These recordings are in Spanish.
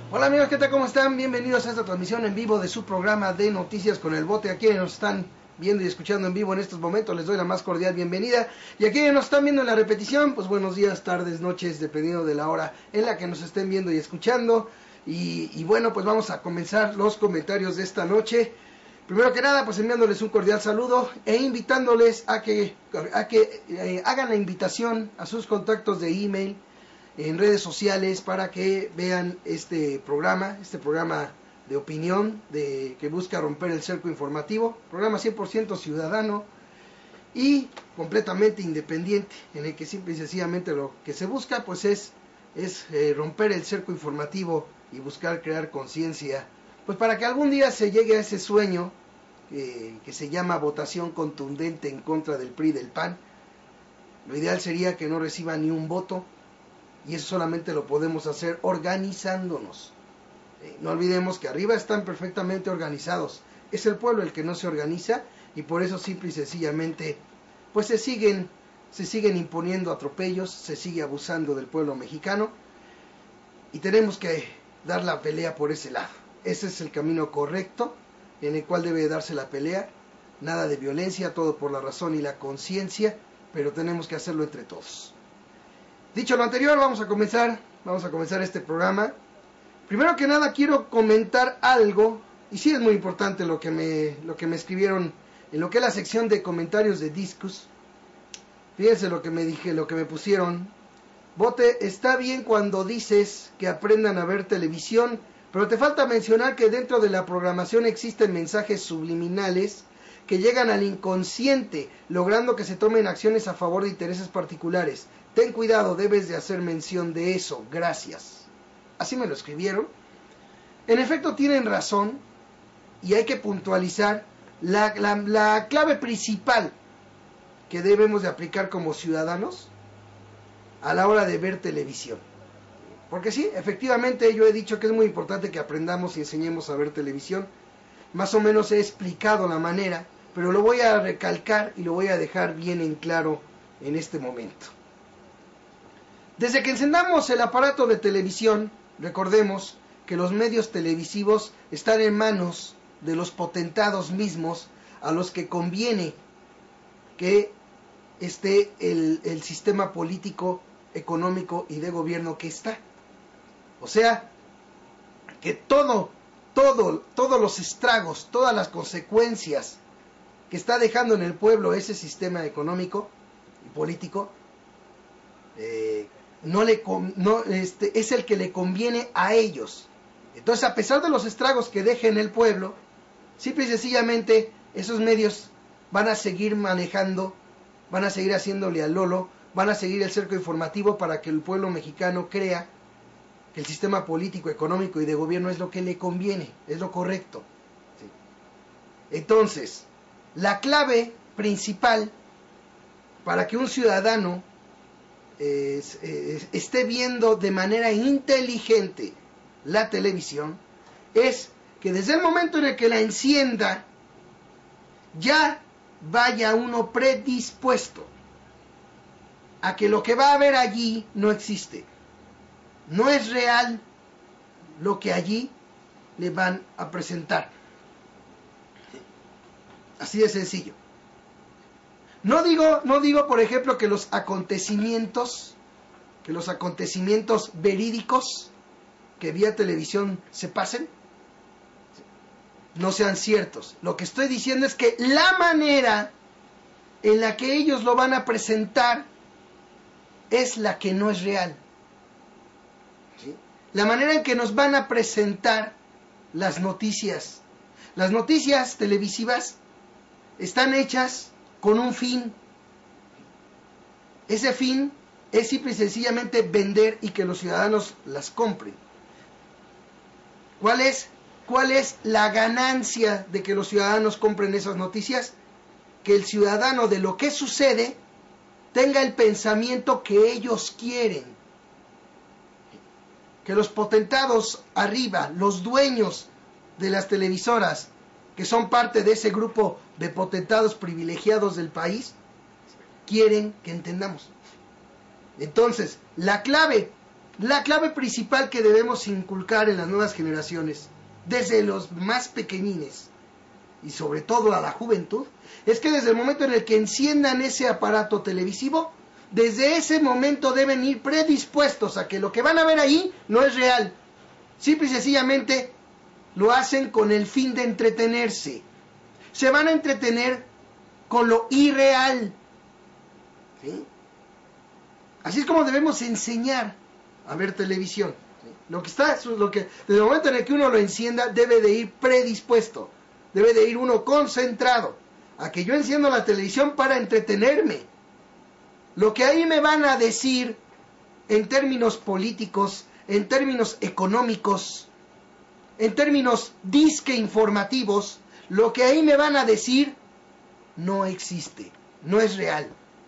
Hola amigos, ¿qué tal? ¿Cómo están? Bienvenidos a esta transmisión en vivo de su programa de Noticias con el Bote. A quienes nos están viendo y escuchando en vivo en estos momentos les doy la más cordial bienvenida. Y a quienes nos están viendo en la repetición, pues buenos días, tardes, noches, dependiendo de la hora en la que nos estén viendo y escuchando. Y bueno, pues vamos a comenzar los comentarios de esta noche. Primero que nada, pues enviándoles un cordial saludo e invitándoles a que hagan la invitación a sus contactos de email en redes sociales para que vean este programa de opinión que busca romper el cerco informativo, programa 100% ciudadano y completamente independiente, en el que simple y sencillamente lo que se busca pues es romper el cerco informativo y buscar crear conciencia, pues para que algún día se llegue a ese sueño que se llama votación contundente en contra del PRI y del PAN. Lo ideal sería que no reciba ni un voto, y eso solamente lo podemos hacer organizándonos. No olvidemos que arriba están perfectamente organizados. Es el pueblo el que no se organiza y por eso simple y sencillamente pues se siguen imponiendo atropellos, se sigue abusando del pueblo mexicano y tenemos que dar la pelea por ese lado. Ese es el camino correcto en el cual debe darse la pelea. Nada de violencia, todo por la razón y la conciencia, pero tenemos que hacerlo entre todos. Dicho lo anterior, vamos a comenzar este programa. Primero que nada quiero comentar algo, y sí es muy importante lo que me escribieron en lo que es la sección de comentarios de Discus. Fíjense lo que me pusieron. Bote, está bien cuando dices que aprendan a ver televisión, pero te falta mencionar que dentro de la programación existen mensajes subliminales que llegan al inconsciente, logrando que se tomen acciones a favor de intereses particulares. Ten cuidado, debes de hacer mención de eso, gracias. Así me lo escribieron. En efecto tienen razón y hay que puntualizar la clave principal que debemos de aplicar como ciudadanos a la hora de ver televisión. Porque sí, efectivamente yo he dicho que es muy importante que aprendamos y enseñemos a ver televisión. Más o menos he explicado la manera, pero lo voy a recalcar y lo voy a dejar bien en claro en este momento. Desde que encendamos el aparato de televisión, recordemos que los medios televisivos están en manos de los potentados mismos a los que conviene que esté el sistema político, económico y de gobierno que está. O sea, que todos los estragos, todas las consecuencias que está dejando en el pueblo ese sistema económico y político, es el que le conviene a ellos. Entonces, a pesar de los estragos que deje en el pueblo, simple y sencillamente esos medios van a seguir manejando, van a seguir haciéndole al lolo, van a seguir el cerco informativo para que el pueblo mexicano crea que el sistema político, económico y de gobierno es lo que le conviene, es lo correcto. ¿Sí? Entonces, la clave principal para que un ciudadano esté viendo de manera inteligente la televisión es que desde el momento en el que la encienda ya vaya uno predispuesto a que lo que va a ver allí no existe, no es real lo que allí le van a presentar. Así de sencillo. No digo, por ejemplo, que los acontecimientos verídicos que vía televisión se pasen, no sean ciertos. Lo que estoy diciendo es que la manera en la que ellos lo van a presentar es la que no es real. ¿Sí? La manera en que nos van a presentar las noticias. Las noticias televisivas están hechas con un fin. Ese fin es simple y sencillamente vender y que los ciudadanos las compren. ¿Cuál es la ganancia de que los ciudadanos compren esas noticias? Que el ciudadano de lo que sucede tenga el pensamiento que ellos quieren. Que los potentados arriba, los dueños de las televisoras, que son parte de ese grupo de potentados privilegiados del país, quieren que entendamos. Entonces, la clave La clave principal que debemos inculcar en las nuevas generaciones, desde los más pequeñines y sobre todo a la juventud, es que desde el momento en el que enciendan ese aparato televisivo, desde ese momento deben ir predispuestos a que lo que van a ver ahí no es real. Simple y sencillamente lo hacen con el fin de entretenerse. Se van a entretener con lo irreal. ¿Sí? Así es como debemos enseñar a ver televisión. ¿Sí? Desde el momento en el que uno lo encienda, debe de ir predispuesto. Debe de ir uno concentrado a que yo enciendo la televisión para entretenerme. Lo que ahí me van a decir en términos políticos, en términos económicos, en términos disque informativos, lo que ahí me van a decir no existe, no es real.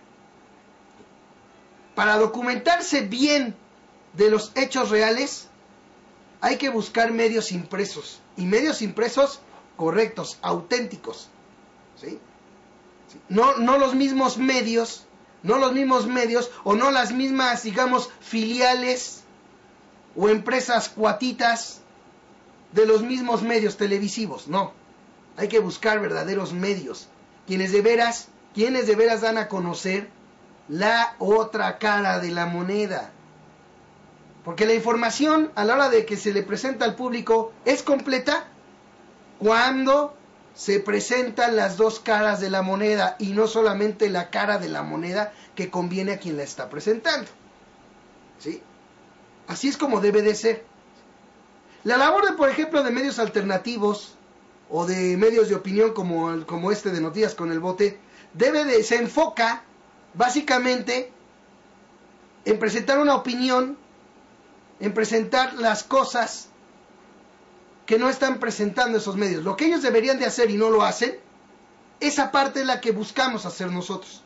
Para documentarse bien de los hechos reales, hay que buscar medios impresos, y medios impresos correctos, auténticos. ¿Sí? ¿Sí? No los mismos medios, o no las mismas, digamos, filiales o empresas cuatitas de los mismos medios televisivos, no. Hay que buscar verdaderos medios, quienes de veras dan a conocer la otra cara de la moneda. Porque la información a la hora de que se le presenta al público es completa cuando se presentan las dos caras de la moneda y no solamente la cara de la moneda que conviene a quien la está presentando. ¿Sí? Así es como debe de ser. La labor de, por ejemplo, de medios alternativos o de medios de opinión como este de Noticias con el Bote, se enfoca básicamente en presentar una opinión, en presentar las cosas que no están presentando esos medios. Lo que ellos deberían de hacer y no lo hacen, esa parte es la que buscamos hacer nosotros.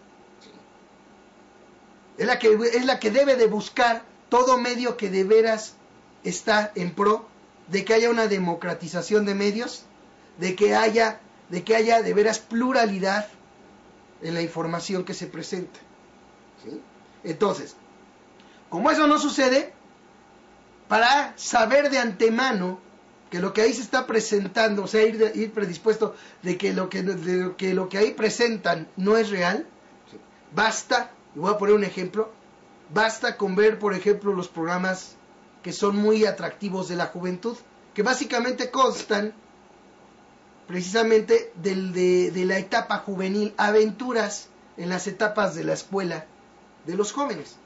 Es la que debe de buscar todo medio que de veras está en pro de que haya una democratización de medios, de que haya de veras pluralidad en la información que se presenta. ¿Sí? Entonces, como eso no sucede, para saber de antemano que lo que ahí se está presentando, o sea, ir predispuesto de que lo que ahí presentan no es real, ¿sí? Basta, y voy a poner un ejemplo, basta con ver, por ejemplo, los programas que son muy atractivos de la juventud, que básicamente constan precisamente de la etapa juvenil, aventuras en las etapas de la escuela de los jóvenes.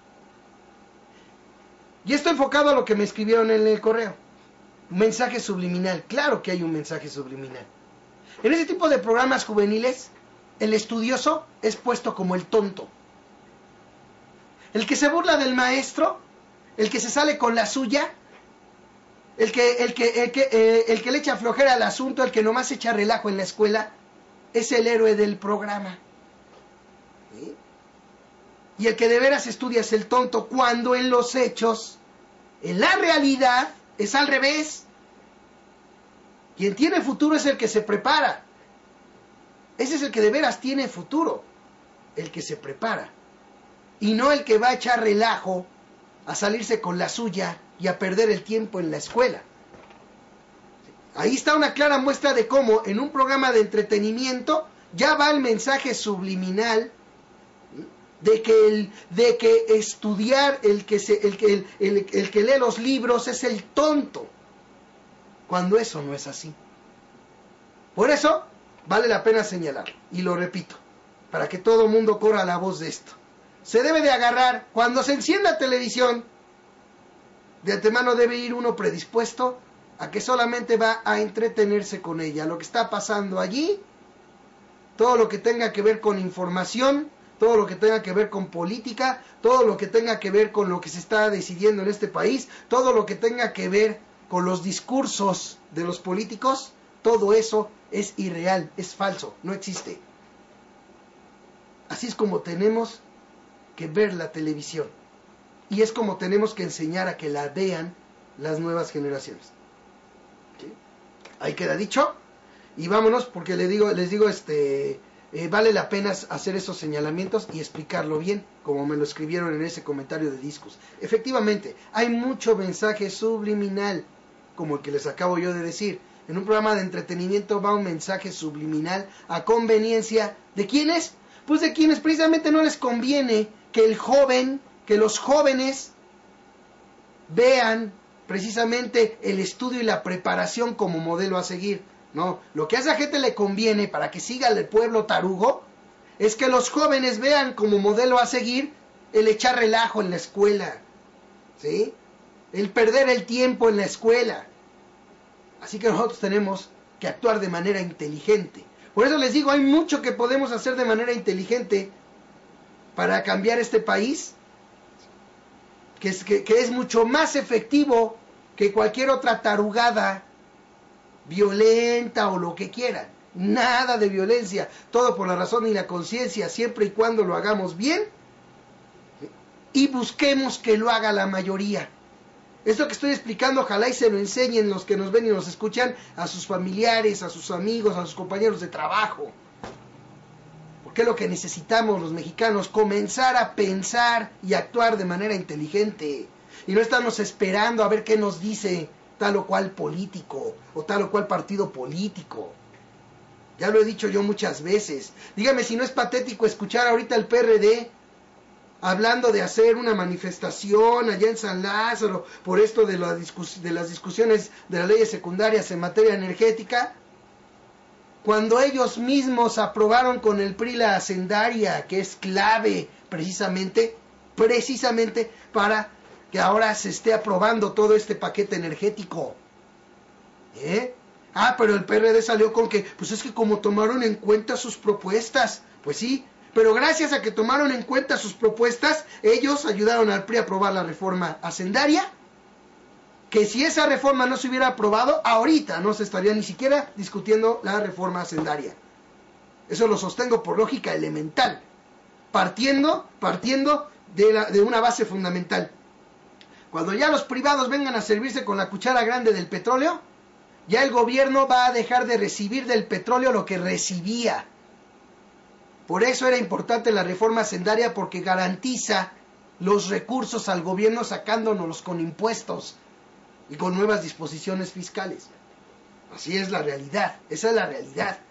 Y esto enfocado a lo que me escribieron en el correo. Un mensaje subliminal. Claro que hay un mensaje subliminal. En ese tipo de programas juveniles, el estudioso es puesto como el tonto. El que se burla del maestro, el que se sale con la suya, el que le echa flojera al asunto, el que nomás echa relajo en la escuela, es el héroe del programa. ¿Sí? Y el que de veras estudia es el tonto, cuando en los hechos, en la realidad, es al revés. Quien tiene futuro es el que se prepara. Ese es el que de veras tiene futuro, el que se prepara. Y no el que va a echar relajo, a salirse con la suya y a perder el tiempo en la escuela. Ahí está una clara muestra de cómo en un programa de entretenimiento ya va el mensaje subliminal de que estudiar, el que lee los libros es el tonto, cuando eso no es así. Por eso vale la pena señalar, y lo repito, para que todo el mundo corra la voz de esto. Se debe de agarrar, cuando se encienda televisión, de antemano debe ir uno predispuesto a que solamente va a entretenerse con ella. Lo que está pasando allí, todo lo que tenga que ver con información, todo lo que tenga que ver con política, todo lo que tenga que ver con lo que se está decidiendo en este país, todo lo que tenga que ver con los discursos de los políticos, todo eso es irreal, es falso, no existe. Así es como tenemos que ver la televisión. Y es como tenemos que enseñar a que la vean las nuevas generaciones. ¿Sí? Ahí queda dicho. Y vámonos, porque les digo, vale la pena hacer esos señalamientos y explicarlo bien, como me lo escribieron en ese comentario de Discos. Efectivamente, hay mucho mensaje subliminal, como el que les acabo yo de decir. En un programa de entretenimiento va un mensaje subliminal a conveniencia. ¿De quiénes? Pues de quienes precisamente no les conviene que los jóvenes vean precisamente el estudio y la preparación como modelo a seguir. No, lo que a esa gente le conviene para que siga el pueblo tarugo es que los jóvenes vean como modelo a seguir el echar relajo en la escuela, ¿sí? El perder el tiempo en la escuela. Así que nosotros tenemos que actuar de manera inteligente. Por eso les digo, hay mucho que podemos hacer de manera inteligente para cambiar este país, que es mucho más efectivo que cualquier otra tarugada violenta o lo que quieran. Nada de violencia, todo por la razón y la conciencia, siempre y cuando lo hagamos bien y busquemos que lo haga la mayoría. Esto que estoy explicando, ojalá y se lo enseñen los que nos ven y nos escuchan a sus familiares, a sus amigos, a sus compañeros de trabajo. Porque es lo que necesitamos los mexicanos, comenzar a pensar y actuar de manera inteligente. Y no estamos esperando a ver qué nos dice tal o cual político o tal o cual partido político. Ya lo he dicho yo muchas veces. Dígame si no es patético escuchar ahorita al PRD hablando de hacer una manifestación allá en San Lázaro por esto de las discusiones de las leyes secundarias en materia energética, cuando ellos mismos aprobaron con el PRI la hacendaria, que es clave precisamente para que ahora se esté aprobando todo este paquete energético. Pero el PRD salió con que, pues es que como tomaron en cuenta sus propuestas, pues sí, pero gracias a que tomaron en cuenta sus propuestas, ellos ayudaron al PRI a aprobar la reforma hacendaria, que si esa reforma no se hubiera aprobado, ahorita no se estaría ni siquiera discutiendo la reforma hacendaria. Eso lo sostengo por lógica elemental, partiendo de una base fundamental. Cuando ya los privados vengan a servirse con la cuchara grande del petróleo, ya el gobierno va a dejar de recibir del petróleo lo que recibía. Por eso era importante la reforma hacendaria, porque garantiza los recursos al gobierno sacándonos con impuestos y con nuevas disposiciones fiscales. Así es la realidad, esa es la realidad.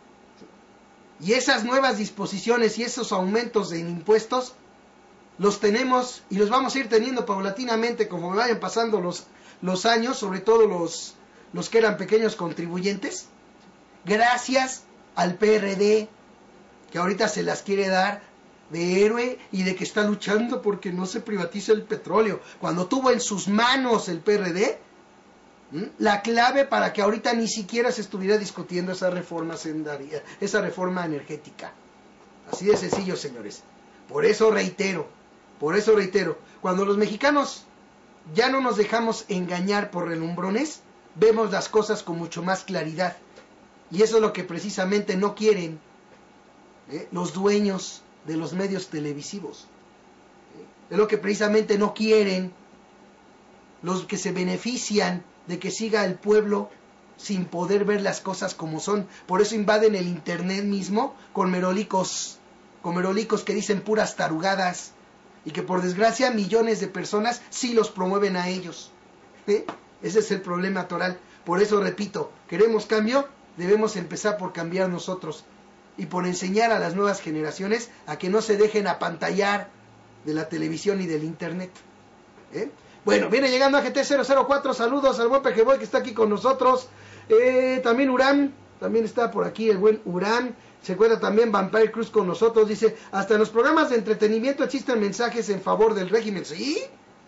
Y esas nuevas disposiciones y esos aumentos en impuestos los tenemos y los vamos a ir teniendo paulatinamente conforme vayan pasando los años, sobre todo los que eran pequeños contribuyentes, gracias al PRD, que ahorita se las quiere dar de héroe y de que está luchando porque no se privatiza el petróleo, cuando tuvo en sus manos el PRD la clave para que ahorita ni siquiera se estuviera discutiendo esa reforma hacendaria, esa reforma energética. Así de sencillo, señores. Por eso reitero, cuando los mexicanos ya no nos dejamos engañar por relumbrones, vemos las cosas con mucho más claridad. Y eso es lo que precisamente no quieren los dueños de los medios televisivos. Es lo que precisamente no quieren los que se benefician de que siga el pueblo sin poder ver las cosas como son. Por eso invaden el internet mismo con merolicos que dicen puras tarugadas, y que por desgracia millones de personas sí los promueven a ellos. Ese es el problema toral. Por eso repito, queremos cambio, debemos empezar por cambiar nosotros y por enseñar a las nuevas generaciones a que no se dejen apantallar de la televisión y del internet. Bueno, viene llegando AGT004, saludos al buen Pejeboy que está aquí con nosotros. También Uram, también está por aquí el buen Uram. Se encuentra también Vampire Cruz con nosotros. Dice, hasta en los programas de entretenimiento existen mensajes en favor del régimen. Sí,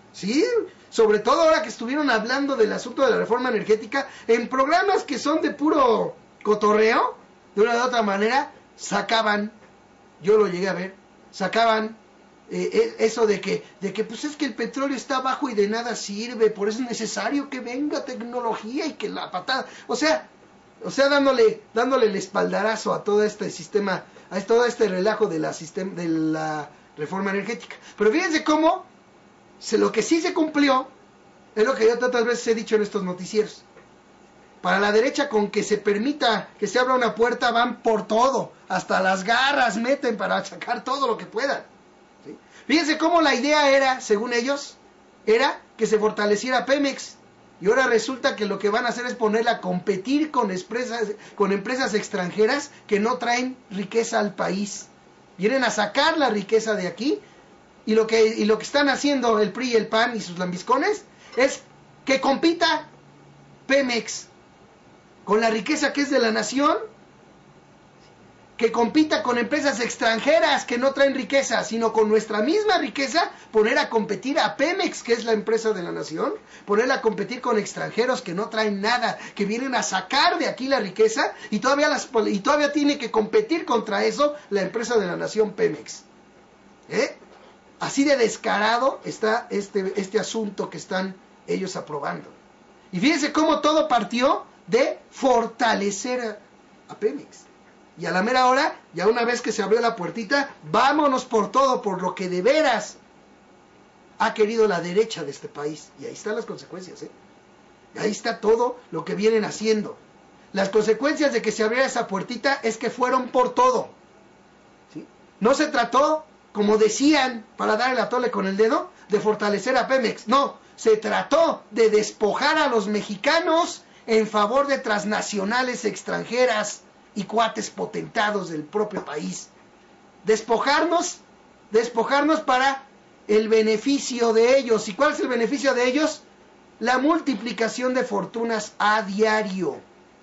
sobre todo ahora que estuvieron hablando del asunto de la reforma energética, en programas que son de puro cotorreo, de una u otra manera, sacaban, yo lo llegué a ver, sacaban eso de que pues es que el petróleo está bajo y de nada sirve, por eso es necesario que venga tecnología y que la patada, o sea dándole el espaldarazo a todo este sistema, a todo este relajo de la reforma energética. Pero fíjense cómo lo que sí se cumplió es lo que yo tantas veces he dicho en estos noticieros. Para la derecha, con que se permita que se abra una puerta, van por todo. Hasta las garras meten para sacar todo lo que puedan. ¿Sí? Fíjense cómo la idea era, según ellos, era que se fortaleciera Pemex. Y ahora resulta que lo que van a hacer es ponerla a competir con empresas extranjeras que no traen riqueza al país. Vienen a sacar la riqueza de aquí. Y lo que están haciendo el PRI y el PAN y sus lambiscones es que compita Pemex con la riqueza que es de la nación, que compita con empresas extranjeras que no traen riqueza, sino con nuestra misma riqueza, poner a competir a Pemex, que es la empresa de la nación, ponerla a competir con extranjeros que no traen nada, que vienen a sacar de aquí la riqueza, y todavía tiene que competir contra eso la empresa de la nación Pemex. Así de descarado está este asunto que están ellos aprobando. Y fíjense cómo todo partió de fortalecer a Pemex. Y a la mera hora, ya una vez que se abrió la puertita, vámonos por todo, por lo que de veras ha querido la derecha de este país. Y ahí están las consecuencias, Y ahí está todo lo que vienen haciendo. Las consecuencias de que se abriera esa puertita es que fueron por todo. ¿Sí? No se trató, como decían, para dar el atole con el dedo, de fortalecer a Pemex. No, se trató de despojar a los mexicanos en favor de transnacionales extranjeras y cuates potentados del propio país. Despojarnos para el beneficio de ellos. ¿Y cuál es el beneficio de ellos? La multiplicación de fortunas a diario.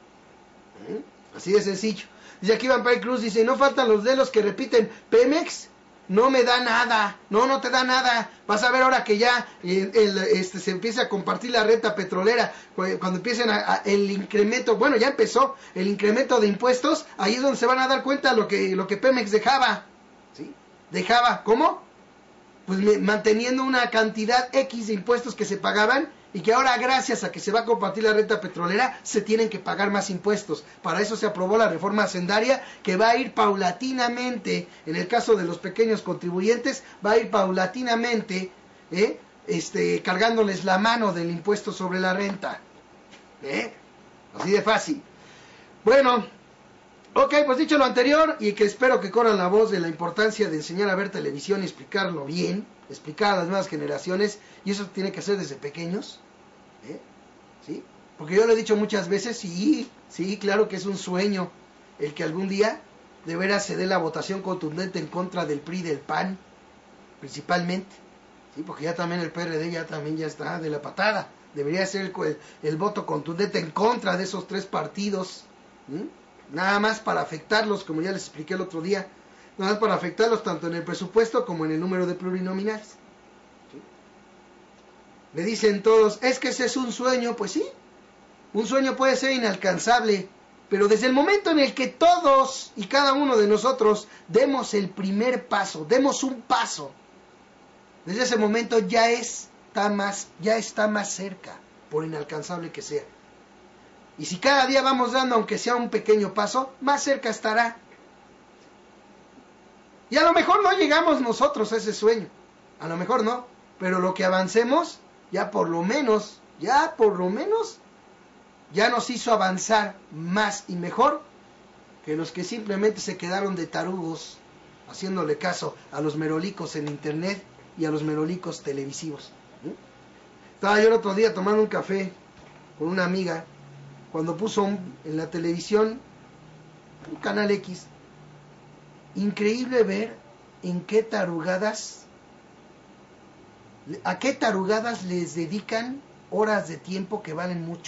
Así de sencillo. Dice aquí Vampire Cruz, dice, no faltan los de los que repiten, Pemex no me da nada, no te da nada. Vas a ver ahora que ya se empieza a compartir la renta petrolera, cuando empiecen el incremento, bueno, ya empezó el incremento de impuestos, ahí es donde se van a dar cuenta lo que Pemex dejaba, ¿sí? Dejaba, ¿cómo? Pues manteniendo una cantidad X de impuestos que se pagaban, y que ahora, gracias a que se va a compartir la renta petrolera, se tienen que pagar más impuestos. Para eso se aprobó la reforma hacendaria, que va a ir paulatinamente, en el caso de los pequeños contribuyentes, va a ir paulatinamente, cargándoles la mano del impuesto sobre la renta. Así de fácil. Bueno, ok, pues dicho lo anterior, y que espero que corran la voz de la importancia de enseñar a ver televisión y explicarlo bien, explicar a las nuevas generaciones, y eso tiene que ser desde pequeños. ¿Sí? Porque yo lo he dicho muchas veces, sí, claro que es un sueño el que algún día de veras se dé la votación contundente en contra del PRI y del PAN, principalmente, ¿sí? Porque ya también el PRD ya está de la patada. Debería ser el voto contundente en contra de esos tres partidos, ¿sí? Nada más para afectarlos, como ya les expliqué el otro día, nada más para afectarlos tanto en el presupuesto como en el número de plurinominales. Me dicen todos, es que ese es un sueño. Pues sí, un sueño puede ser inalcanzable, pero desde el momento en el que todos y cada uno de nosotros demos el primer paso, demos un paso, desde ese momento ya está más cerca, por inalcanzable que sea. Y si cada día vamos dando, aunque sea un pequeño paso, más cerca estará. Y a lo mejor no llegamos nosotros a ese sueño, a lo mejor no, pero lo que avancemos, ya por lo menos, ya nos hizo avanzar más y mejor que los que simplemente se quedaron de tarugos haciéndole caso a los merolicos en internet y a los merolicos televisivos. Estaba yo el otro día tomando un café con una amiga cuando puso en la televisión un canal X. Increíble ver a qué tarugadas les dedican horas de tiempo que valen mucho.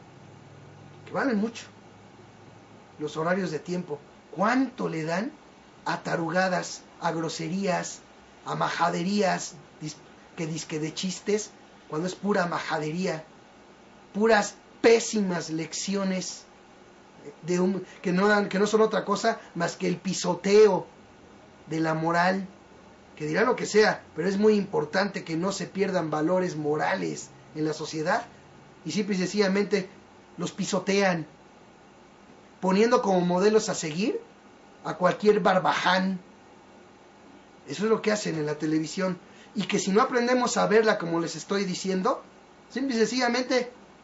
Los horarios de tiempo. ¿Cuánto le dan a tarugadas, a groserías, a majaderías, que dizque de chistes, cuando es pura majadería, puras pésimas lecciones que no son otra cosa más que el pisoteo de la moral? Que dirán lo que sea, pero es muy importante que no se pierdan valores morales en la sociedad, y simple y sencillamente los pisotean, poniendo como modelos a seguir a cualquier barbaján. Eso es lo que hacen en la televisión, y que si no aprendemos a verla como les estoy diciendo, simple y sencillamente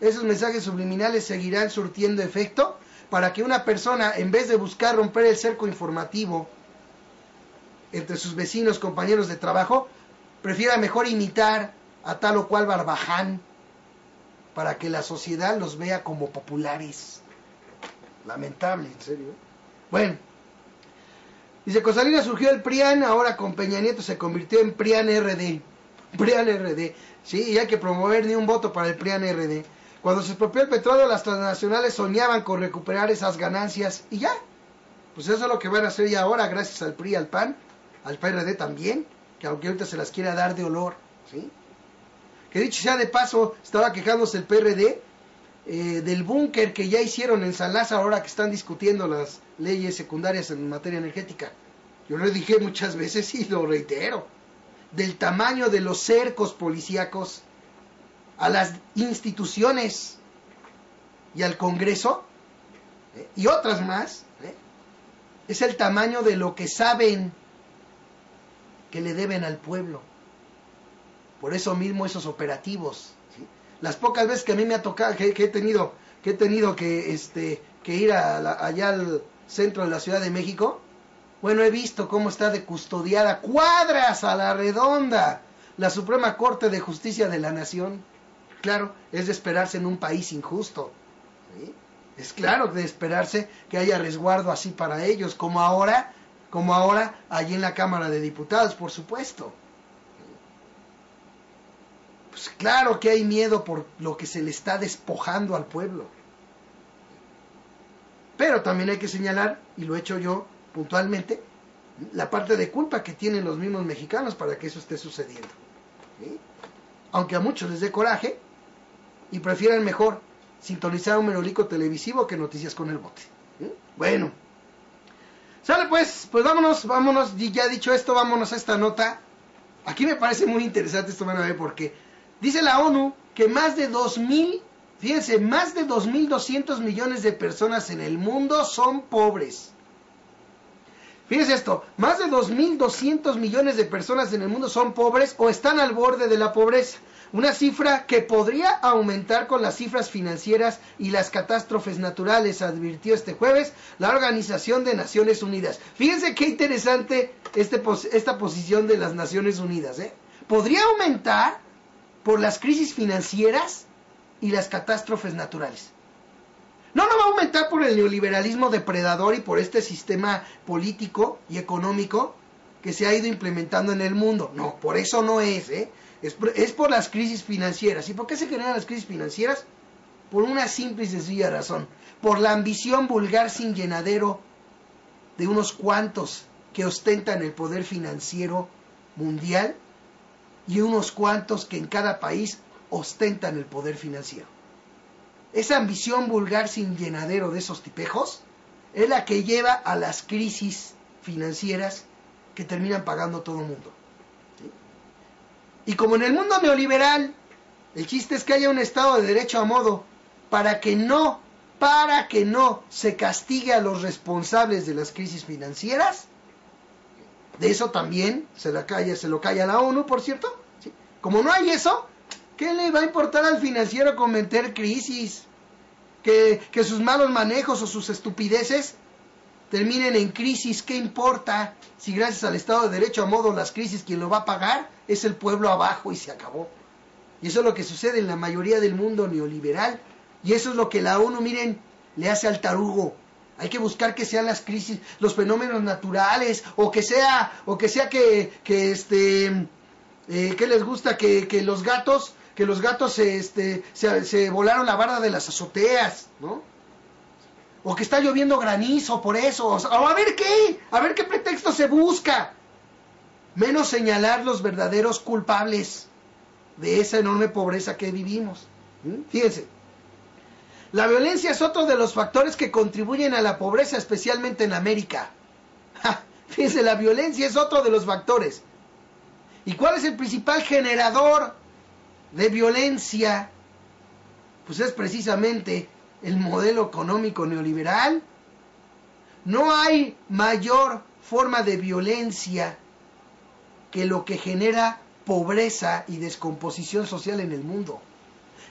esos mensajes subliminales seguirán surtiendo efecto para que una persona, en vez de buscar romper el cerco informativo entre sus vecinos, compañeros de trabajo, prefiera mejor imitar a tal o cual barbaján para que la sociedad los vea como populares. Lamentable, en serio. Bueno, dice, con Salinas surgió el PRIAN, ahora con Peña Nieto se convirtió en PRIAN RD. PRIAN RD, sí, y hay que promover ni un voto para el PRIAN RD. Cuando se expropió el petróleo, las transnacionales soñaban con recuperar esas ganancias y ya. Pues eso es lo que van a hacer ya ahora, gracias al PRI, al PAN, al PRD también, que aunque ahorita se las quiera dar de olor, ¿sí? Que dicho sea de paso, estaba quejándose el PRD del búnker que ya hicieron en San Lázaro ahora que están discutiendo las leyes secundarias en materia energética. Yo lo dije muchas veces y lo reitero. Del tamaño de los cercos policíacos a las instituciones y al Congreso y otras más, es el tamaño de lo que saben que le deben al pueblo. Por eso mismo esos operativos, ¿sí? Las pocas veces que a mí me ha tocado, que he tenido que ir allá al centro de la Ciudad de México, bueno, he visto cómo está de custodiada cuadras a la redonda la Suprema Corte de Justicia de la Nación. Claro, es de esperarse en un país injusto, ¿sí? Es claro de esperarse que haya resguardo así para ellos, como ahora allí en la Cámara de Diputados, por supuesto. Pues claro que hay miedo por lo que se le está despojando al pueblo. Pero también hay que señalar, y lo he hecho yo puntualmente, la parte de culpa que tienen los mismos mexicanos para que eso esté sucediendo, ¿sí? Aunque a muchos les dé coraje y prefieran mejor sintonizar un merolico televisivo que Noticias con el Bote, ¿sí? Bueno, sale pues vámonos, y ya dicho esto, vámonos a esta nota. Aquí me parece muy interesante esto, van a ver por qué. Dice la ONU que más de 2.200 millones de personas en el mundo son pobres. Fíjense esto, más de 2.200 millones de personas en el mundo son pobres o están al borde de la pobreza. Una cifra que podría aumentar con las cifras financieras y las catástrofes naturales, advirtió este jueves la Organización de Naciones Unidas. Fíjense qué interesante esta posición de las Naciones Unidas, ¿eh? Podría aumentar por las crisis financieras y las catástrofes naturales. No va a aumentar por el neoliberalismo depredador y por este sistema político y económico que se ha ido implementando en el mundo. No, por eso no es, ¿eh? Es por las crisis financieras. ¿Y por qué se generan las crisis financieras? Por una simple y sencilla razón. Por la ambición vulgar sin llenadero de unos cuantos que ostentan el poder financiero mundial y unos cuantos que en cada país ostentan el poder financiero. Esa ambición vulgar sin llenadero de esos tipejos es la que lleva a las crisis financieras que terminan pagando todo el mundo, ¿sí? Y como en el mundo neoliberal, el chiste es que haya un Estado de Derecho a modo para que no se castigue a los responsables de las crisis financieras. De eso también se lo calla la ONU, por cierto, ¿sí? Como no hay eso, ¿qué le va a importar al financiero cometer crisis? Que sus malos manejos o sus estupideces terminen en crisis. ¿Qué importa? Si gracias al Estado de Derecho a modo las crisis, quien lo va a pagar es el pueblo abajo y se acabó. Y eso es lo que sucede en la mayoría del mundo neoliberal. Y eso es lo que la ONU, miren, le hace al tarugo. Hay que buscar que sean las crisis, los fenómenos naturales, ¿qué les gusta? Que los gatos se volaron la barda de las azoteas, ¿no? O que está lloviendo granizo por eso, o a ver qué pretexto se busca, menos señalar los verdaderos culpables de esa enorme pobreza que vivimos. Fíjense, la violencia es otro de los factores que contribuyen a la pobreza, especialmente en América. Fíjense, la violencia es otro de los factores. ¿Y cuál es el principal generador de violencia? Pues es precisamente el modelo económico neoliberal. No hay mayor forma de violencia que lo que genera pobreza y descomposición social en el mundo.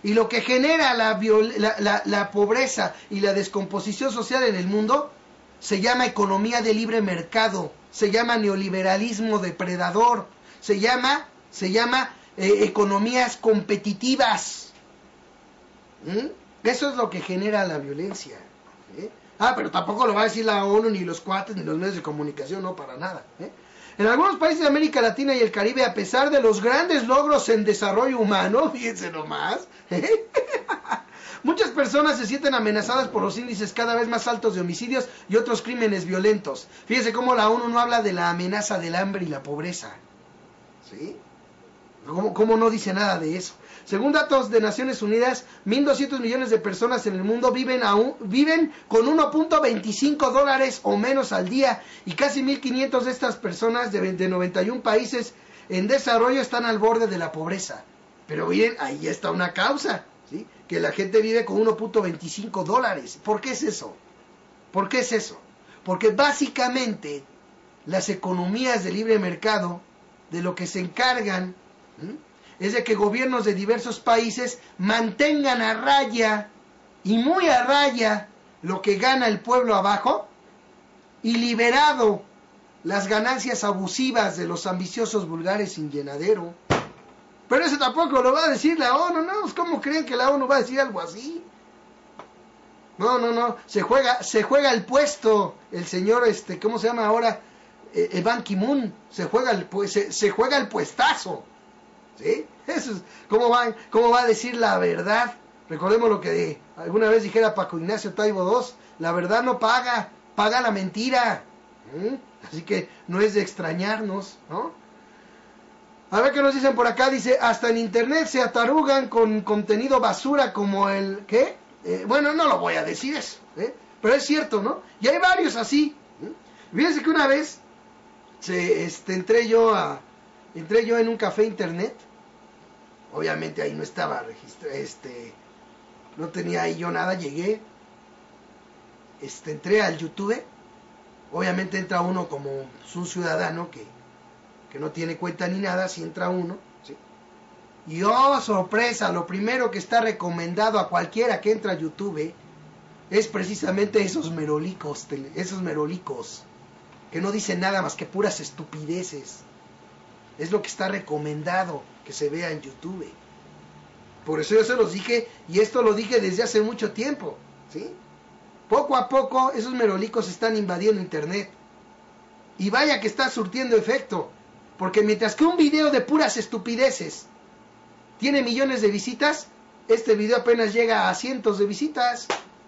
Y lo que genera la pobreza y la descomposición social en el mundo se llama economía de libre mercado, se llama neoliberalismo depredador, se llama economías competitivas. Eso es lo que genera la violencia. Pero tampoco lo va a decir la ONU, ni los cuates, ni los medios de comunicación, no, para nada. En algunos países de América Latina y el Caribe, a pesar de los grandes logros en desarrollo humano, fíjense nomás, muchas personas se sienten amenazadas por los índices cada vez más altos de homicidios y otros crímenes violentos. Fíjense cómo la ONU no habla de la amenaza del hambre y la pobreza. ¿Sí? ¿Cómo no dice nada de eso? Según datos de Naciones Unidas, 1.200 millones de personas en el mundo viven con $1.25 o menos al día, y casi 1.500 de estas personas de 91 países en desarrollo están al borde de la pobreza. Pero bien, ahí está una causa, ¿sí? Que la gente vive con $1.25. ¿Por qué es eso? ¿Por qué es eso? Porque básicamente las economías de libre mercado de lo que se encargan es de que gobiernos de diversos países mantengan a raya y muy a raya lo que gana el pueblo abajo, y liberado las ganancias abusivas de los ambiciosos vulgares sin llenadero. Pero eso tampoco lo va a decir la ONU, ¿no? ¿Cómo creen que la ONU va a decir algo así? No, se juega el puesto el señor, ¿cómo se llama ahora? Ban Ki-moon, se juega el puestazo. ¿Sí? Eso es, ¿cómo va a decir la verdad? Recordemos lo que alguna vez dijera Paco Ignacio Taibo II: la verdad no paga la mentira. Así que no es de extrañarnos, ¿no? A ver qué nos dicen por acá. Dice: hasta en internet se atarugan con contenido basura como el... ¿qué? Bueno, no lo voy a decir eso, pero es cierto, ¿no? Y hay varios así. Fíjense que una vez entré yo en un café internet. Obviamente ahí no estaba registrado, no tenía ahí yo nada. Llegué, entré al YouTube. Obviamente entra uno como un ciudadano que no tiene cuenta ni nada, si entra uno, ¿sí? Y oh, sorpresa, lo primero que está recomendado a cualquiera que entra a YouTube es precisamente esos merolicos, que no dicen nada más que puras estupideces. Es lo que está recomendado que se vea en YouTube. Por eso yo se los dije, y esto lo dije desde hace mucho tiempo, ¿sí? Poco a poco esos merolicos están invadiendo internet. Y vaya que está surtiendo efecto, porque mientras que un video de puras estupideces tiene millones de visitas, este video apenas llega a cientos de visitas.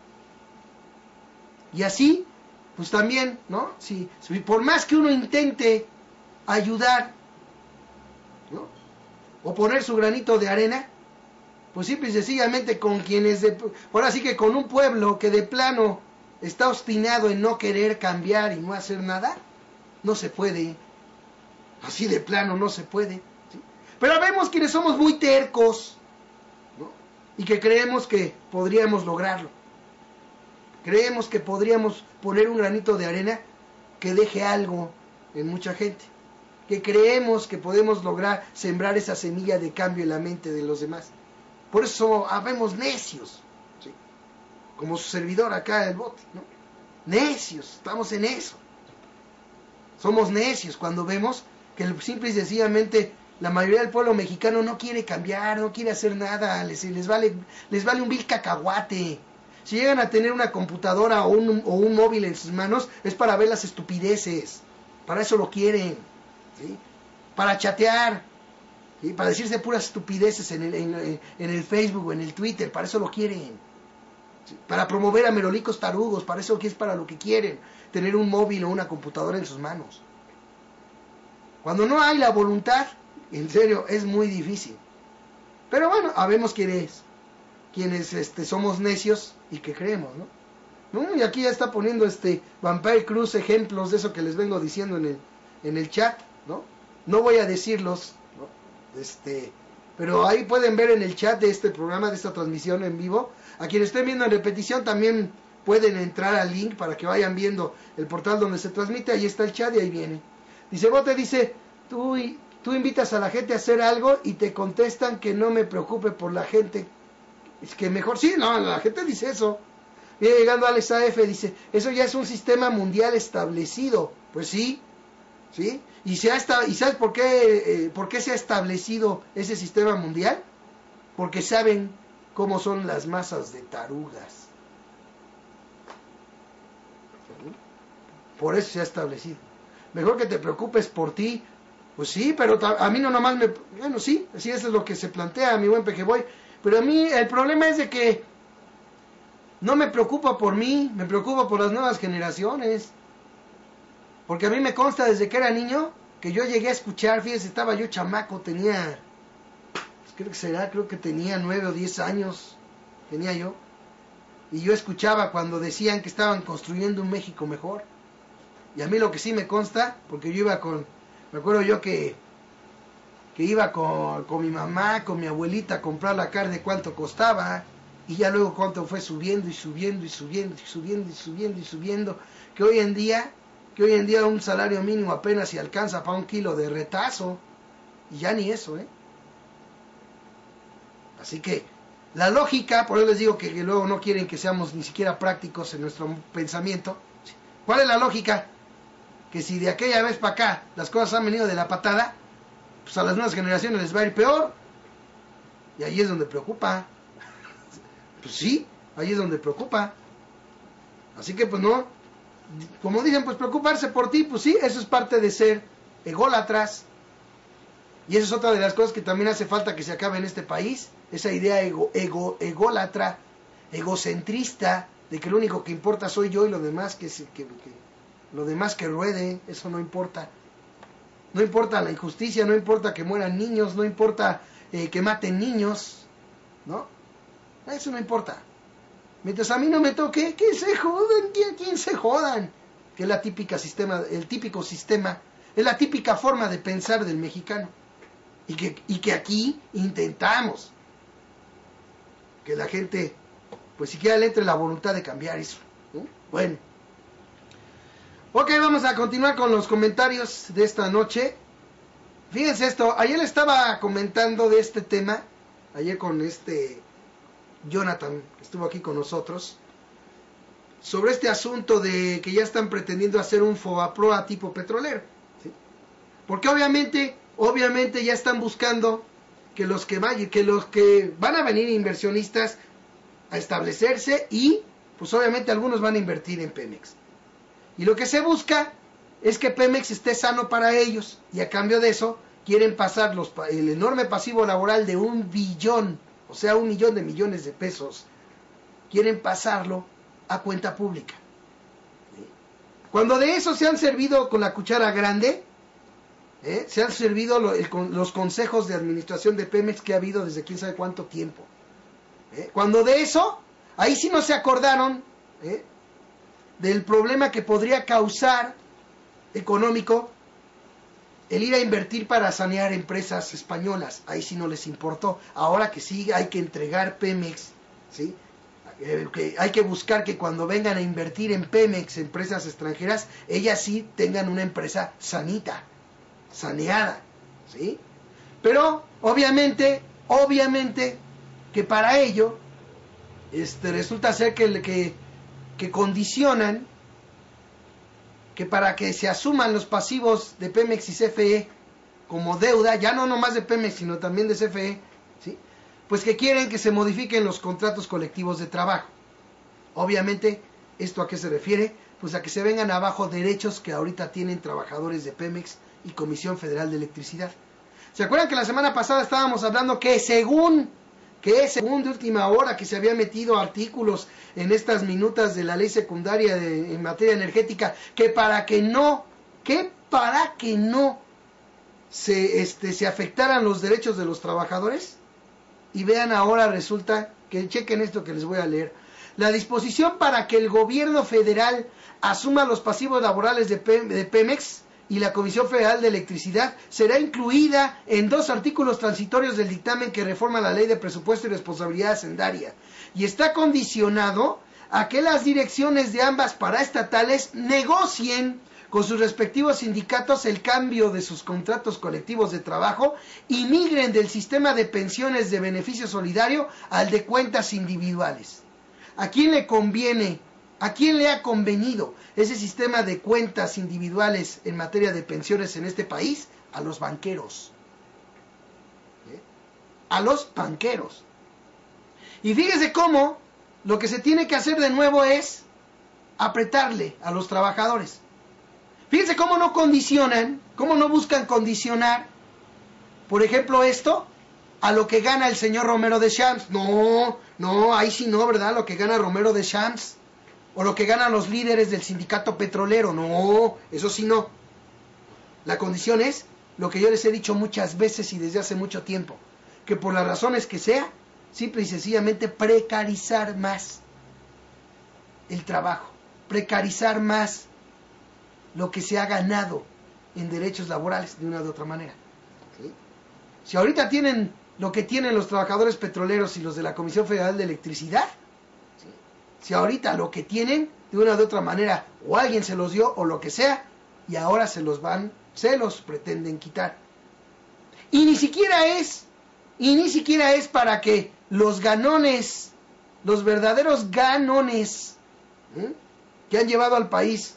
Y así, pues también, ¿no? Si por más que uno intente ayudar, ¿no?, o poner su granito de arena, pues simple y sencillamente con quienes, ahora sí que con un pueblo que de plano está obstinado en no querer cambiar y no hacer nada, no se puede. Así de plano no se puede, ¿sí? Pero vemos quienes somos muy tercos, ¿no?, y que creemos que podríamos lograrlo. Creemos que podríamos poner un granito de arena que deje algo en mucha gente. Que creemos que podemos lograr sembrar esa semilla de cambio en la mente de los demás. Por eso habemos necios, ¿sí? Como su servidor acá en el bote, ¿no? Necios, estamos en eso. Somos necios cuando vemos que simple y sencillamente la mayoría del pueblo mexicano no quiere cambiar, no quiere hacer nada, les vale un vil cacahuate. Si llegan a tener una computadora o un móvil en sus manos, es para ver las estupideces. Para eso lo quieren, ¿sí? Para chatear, ¿sí? Para decirse puras estupideces en el Facebook o en el Twitter, para eso lo quieren, ¿sí? Para promover a merolicos tarugos, para eso es para lo que quieren, tener un móvil o una computadora en sus manos. Cuando no hay la voluntad, en serio, es muy difícil. Pero bueno, habemos quienes somos necios y que creemos, ¿no? Y aquí ya está poniendo Vampire Cruz ejemplos de eso que les vengo diciendo en el chat, ¿no? No voy a decirlos, ¿no? Pero ahí pueden ver en el chat de este programa, de esta transmisión en vivo. A quienes estén viendo en repetición también pueden entrar al link para que vayan viendo el portal donde se transmite. Ahí está el chat y ahí viene. Dice Bote, tú invitas a la gente a hacer algo y te contestan que no me preocupe por la gente Es que mejor, sí, no, la gente dice eso. Viene llegando Alex AF, dice, eso ya es un sistema mundial establecido. Pues sí, ¿sí? ¿Y sabes por qué se ha establecido ese sistema mundial? Porque saben cómo son las masas de tarugas. Por eso se ha establecido. Mejor que te preocupes por ti. Pues sí, pero a mí no nomás me... Bueno, sí, así eso es lo que se plantea, mi buen Pejeboy. Pero a mí el problema es de que no me preocupa por mí, me preocupa por las nuevas generaciones. Porque a mí me consta desde que era niño que yo llegué a escuchar, fíjese, estaba yo chamaco, tenía, creo que tenía 9 o 10 años, tenía yo. Y yo escuchaba cuando decían que estaban construyendo un México mejor. Y a mí lo que sí me consta, porque yo iba me acuerdo yo que iba con mi mamá, con mi abuelita a comprar la carne, cuánto costaba, y ya luego cuánto fue subiendo y subiendo y subiendo y subiendo y subiendo y subiendo, que hoy en día un salario mínimo apenas si alcanza para 1 kilo de retazo, y ya ni eso, Así que la lógica, por eso les digo que luego no quieren que seamos ni siquiera prácticos en nuestro pensamiento. ¿Cuál es la lógica? Que si de aquella vez para acá las cosas han venido de la patada, pues a las nuevas generaciones les va a ir peor. Y ahí es donde preocupa. Pues sí, ahí es donde preocupa. Así que pues no, como dicen, pues preocuparse por ti, pues sí, eso es parte de ser ególatras. Y eso es otra de las cosas que también hace falta que se acabe en este país. Esa idea ególatra, egocentrista, de que lo único que importa soy yo y lo demás lo demás que ruede, eso no importa. No importa la injusticia, no importa que mueran niños, no importa que maten niños, ¿no? Eso no importa. Mientras a mí no me toque, que se jodan, ¿quién se jodan? Que es el típico sistema, es la típica forma de pensar del mexicano. Y que aquí intentamos que la gente, pues siquiera le entre la voluntad de cambiar eso, ¿no? Bueno. Ok, vamos a continuar con los comentarios de esta noche. Fíjense esto, ayer le estaba comentando de este tema, ayer con Jonathan, que estuvo aquí con nosotros, sobre este asunto de que ya están pretendiendo hacer un FOBAPROA tipo petrolero, ¿sí? Porque obviamente ya están buscando que los que van a venir inversionistas a establecerse y pues obviamente algunos van a invertir en Pemex. Y lo que se busca es que Pemex esté sano para ellos, y a cambio de eso quieren pasar el enorme pasivo laboral de 1 billón, o sea 1 millón de millones de pesos, quieren pasarlo a cuenta pública. Cuando de eso se han servido con la cuchara grande, se han servido los consejos de administración de Pemex que ha habido desde quién sabe cuánto tiempo. Cuando de eso, ahí sí no se acordaron del problema que podría causar económico el ir a invertir para sanear empresas españolas. Ahí sí no les importó. Ahora que sí hay que entregar Pemex, ¿sí? Que hay que buscar que cuando vengan a invertir en Pemex empresas extranjeras, ellas sí tengan una empresa sanita, saneada, ¿sí? Pero obviamente que para ello resulta ser que condicionan que para que se asuman los pasivos de Pemex y CFE como deuda, ya no nomás de Pemex sino también de CFE, ¿sí? Pues que quieren que se modifiquen los contratos colectivos de trabajo. Obviamente, ¿esto a qué se refiere? Pues a que se vengan abajo derechos que ahorita tienen trabajadores de Pemex y Comisión Federal de Electricidad. ¿Se acuerdan que la semana pasada estábamos hablando que según de última hora que se había metido artículos en estas minutas de la ley secundaria en materia energética, que para que no se afectaran los derechos de los trabajadores? Y vean ahora, resulta que, chequen esto que les voy a leer. La disposición para que el gobierno federal asuma los pasivos laborales de Pemex y la Comisión Federal de Electricidad será incluida en 2 artículos transitorios del dictamen que reforma la Ley de Presupuesto y Responsabilidad Hacendaria, y está condicionado a que las direcciones de ambas paraestatales negocien con sus respectivos sindicatos el cambio de sus contratos colectivos de trabajo y migren del sistema de pensiones de beneficio solidario al de cuentas individuales. ¿A quién le conviene? ¿A quién le ha convenido ese sistema de cuentas individuales en materia de pensiones en este país? A los banqueros. A los banqueros. Y fíjese cómo lo que se tiene que hacer de nuevo es apretarle a los trabajadores. Fíjense cómo no condicionan, cómo no buscan condicionar, por ejemplo, esto a lo que gana el señor Romero Deschamps. No, ahí sí no, ¿verdad? Lo que gana Romero Deschamps, o lo que ganan los líderes del sindicato petrolero. No, eso sí no. La condición es lo que yo les he dicho muchas veces y desde hace mucho tiempo, que por las razones que sea, simple y sencillamente precarizar más el trabajo, precarizar más lo que se ha ganado en derechos laborales de una u otra manera. ¿Sí? Si ahorita tienen lo que tienen los trabajadores petroleros y los de la Comisión Federal de Electricidad, ¿sí? Si ahorita lo que tienen de una u otra manera o alguien se los dio o lo que sea, y ahora se los pretenden quitar. Y ni siquiera es para que los ganones, los verdaderos ganones, que han llevado al país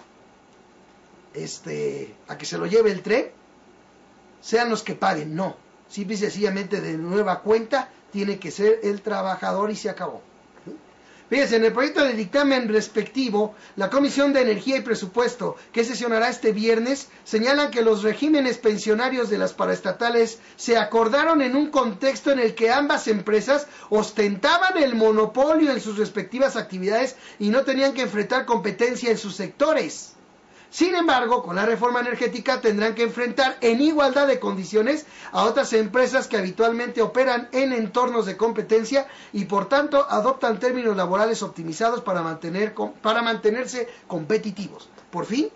a que se lo lleve el tren, sean los que paguen. No, simple y sencillamente de nueva cuenta tiene que ser el trabajador y se acabó. Fíjense, en el proyecto de dictamen respectivo, la Comisión de Energía y Presupuesto, que sesionará este viernes, señalan que los regímenes pensionarios de las paraestatales se acordaron en un contexto en el que ambas empresas ostentaban el monopolio en sus respectivas actividades y no tenían que enfrentar competencia en sus sectores. Sin embargo, con la reforma energética tendrán que enfrentar en igualdad de condiciones a otras empresas que habitualmente operan en entornos de competencia y por tanto adoptan términos laborales optimizados para mantenerse competitivos. Por fin,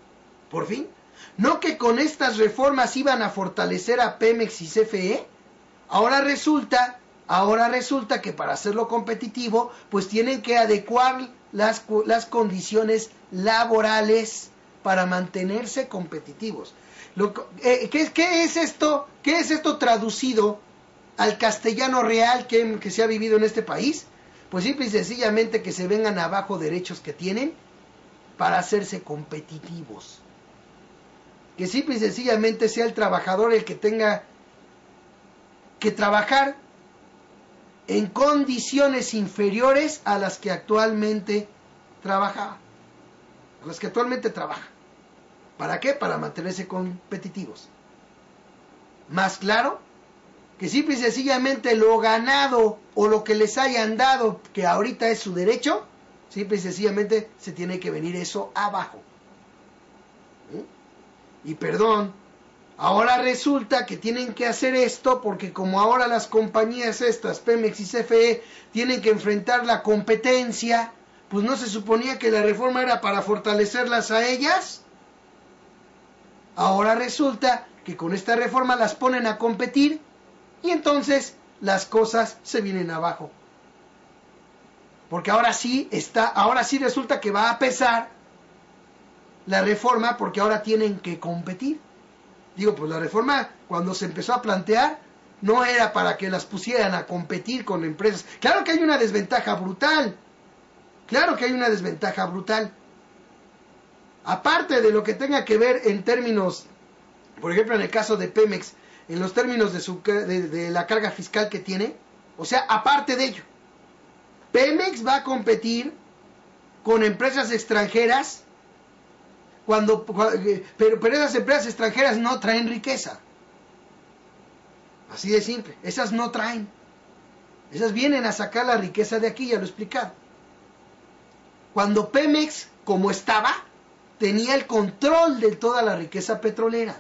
no que con estas reformas iban a fortalecer a Pemex y CFE, ahora resulta que para hacerlo competitivo, pues tienen que adecuar las condiciones laborales para mantenerse competitivos. ¿Qué es esto? ¿Qué es esto traducido al castellano real que se ha vivido en este país? Pues simple y sencillamente que se vengan abajo derechos que tienen para hacerse competitivos. Que simple y sencillamente sea el trabajador el que tenga que trabajar en condiciones inferiores a las que actualmente trabaja. ¿Para qué? Para mantenerse competitivos. Más claro, que simple y sencillamente lo ganado o lo que les hayan dado, que ahorita es su derecho, simple y sencillamente se tiene que venir eso abajo. Y perdón, ahora resulta que tienen que hacer esto porque como ahora las compañías estas, Pemex y CFE, tienen que enfrentar la competencia, pues no se suponía que la reforma era para fortalecerlas a ellas. Ahora resulta que con esta reforma las ponen a competir y entonces las cosas se vienen abajo. Porque ahora sí resulta que va a pesar la reforma porque ahora tienen que competir. Digo, pues la reforma cuando se empezó a plantear no era para que las pusieran a competir con empresas. Claro que hay una desventaja brutal. Aparte de lo que tenga que ver en términos, por ejemplo en el caso de Pemex, en los términos de la carga fiscal que tiene, o sea, aparte de ello, Pemex va a competir con empresas extranjeras, pero esas empresas extranjeras no traen riqueza. Así de simple, esas no traen. Esas vienen a sacar la riqueza de aquí, ya lo he explicado. Cuando Pemex, como estaba, tenía el control de toda la riqueza petrolera.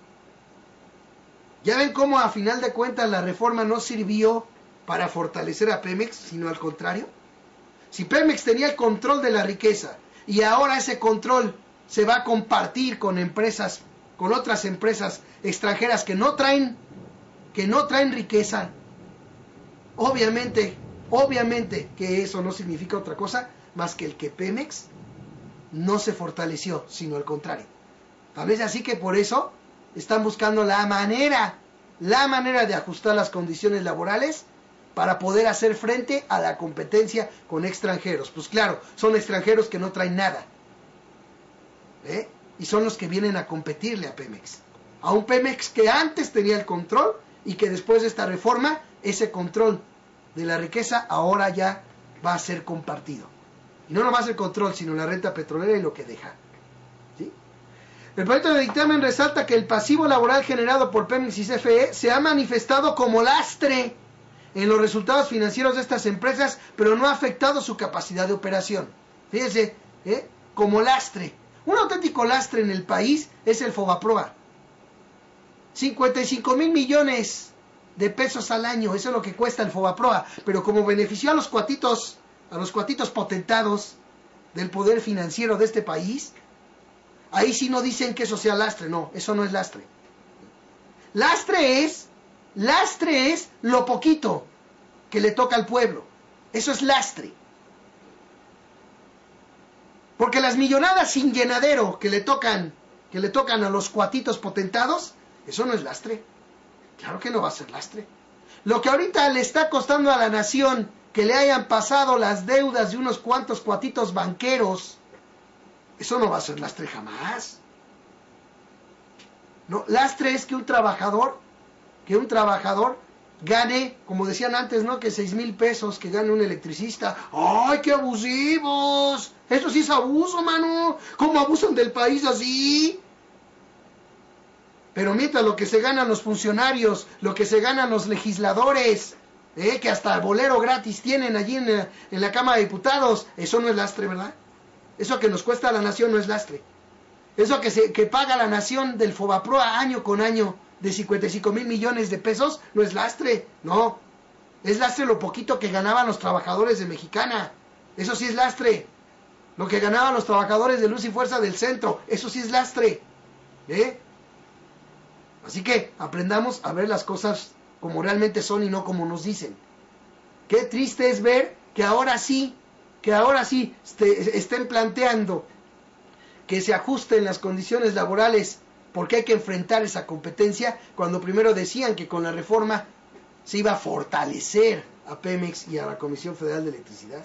Ya ven cómo a final de cuentas la reforma no sirvió para fortalecer a Pemex, sino al contrario. Si Pemex tenía el control de la riqueza y ahora ese control se va a compartir con otras empresas extranjeras que no traen riqueza, obviamente que eso no significa otra cosa más que el que Pemex no se fortaleció, sino al contrario, Tal vez así que por eso están buscando la manera de ajustar las condiciones laborales para poder hacer frente a la competencia con extranjeros. Pues claro, son extranjeros que no traen nada. Y son los que vienen a competirle a Pemex. A un Pemex que antes tenía el control y que después de esta reforma, ese control de la riqueza ahora ya va a ser compartido. Y no nomás el control, sino la renta petrolera y lo que deja. ¿Sí? El proyecto de dictamen resalta que el pasivo laboral generado por Pemex y CFE se ha manifestado como lastre en los resultados financieros de estas empresas, pero no ha afectado su capacidad de operación. Fíjense, como lastre. Un auténtico lastre en el país es el Fobaproa. 55 mil millones de pesos al año, eso es lo que cuesta el Fobaproa, pero como benefició a los cuatitos potentados del poder financiero de este país, ahí sí no dicen que eso sea lastre, no, eso no es lastre. Lastre es lo poquito que le toca al pueblo, eso es lastre. Porque las millonadas sin llenadero que le tocan a los cuatitos potentados, eso no es lastre. Claro que no va a ser lastre. Lo que ahorita le está costando a la nación que le hayan pasado las deudas de unos cuantos cuatitos banqueros, eso no va a ser lastre jamás. No, lastre es que un trabajador gane, como decían antes, ¿no? Que 6,000 pesos que gane un electricista. ¡Ay, qué abusivos! Eso sí es abuso, mano. ¿Cómo abusan del país así? Pero mientras lo que se ganan los funcionarios, lo que se ganan los legisladores, que hasta bolero gratis tienen allí en la Cámara de Diputados, eso no es lastre, ¿verdad? Eso que nos cuesta a la nación no es lastre. Eso que paga la nación del Fobaproa año con año de 55 mil millones de pesos, no es lastre, no. Es lastre lo poquito que ganaban los trabajadores de Mexicana. Eso sí es lastre. Lo que ganaban los trabajadores de Luz y Fuerza del Centro, eso sí es lastre. Así que aprendamos a ver las cosas como realmente son y no como nos dicen. Qué triste es ver que ahora sí estén planteando que se ajusten las condiciones laborales porque hay que enfrentar esa competencia, cuando primero decían que con la reforma se iba a fortalecer a Pemex y a la Comisión Federal de Electricidad.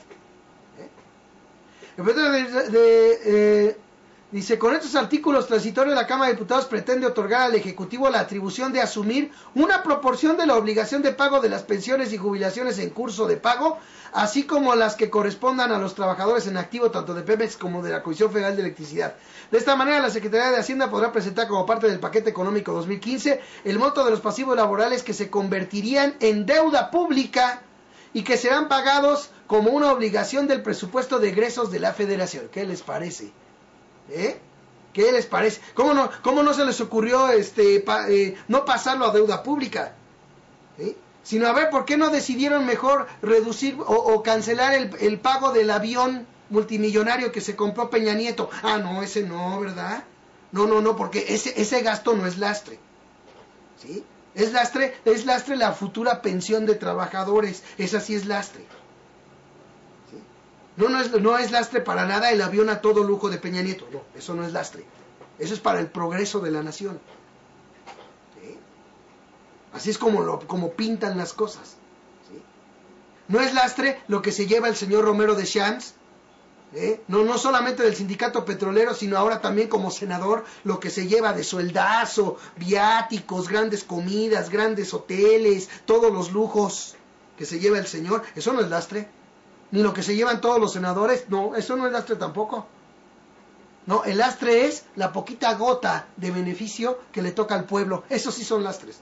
El proyecto dice, con estos artículos transitorios la Cámara de Diputados pretende otorgar al Ejecutivo la atribución de asumir una proporción de la obligación de pago de las pensiones y jubilaciones en curso de pago, así como las que correspondan a los trabajadores en activo tanto de Pemex como de la Comisión Federal de Electricidad. De esta manera, la Secretaría de Hacienda podrá presentar como parte del paquete económico 2015 el monto de los pasivos laborales que se convertirían en deuda pública y que serán pagados como una obligación del presupuesto de egresos de la Federación. ¿Qué les parece? ¿Qué les parece? ¿Cómo no se les ocurrió no pasarlo a deuda pública? Sino a ver, ¿por qué no decidieron mejor reducir o cancelar el pago del avión multimillonario que se compró Peña Nieto? Ah, no, ese no, ¿verdad? No, porque ese gasto no es lastre. ¿Sí? Es lastre la futura pensión de trabajadores. Esa sí es lastre. ¿Sí? No es lastre para nada el avión a todo lujo de Peña Nieto. No, eso no es lastre. Eso es para el progreso de la nación. ¿Sí? Así es como pintan las cosas. ¿Sí? No es lastre lo que se lleva el señor Romero de Champs. No solamente del sindicato petrolero, sino ahora también como senador, lo que se lleva de sueldazo, viáticos, grandes comidas, grandes hoteles, todos los lujos que se lleva el señor. Eso no es lastre. Ni lo que se llevan todos los senadores. No, eso no es lastre tampoco. No, el lastre es la poquita gota de beneficio que le toca al pueblo. Esos sí son lastres.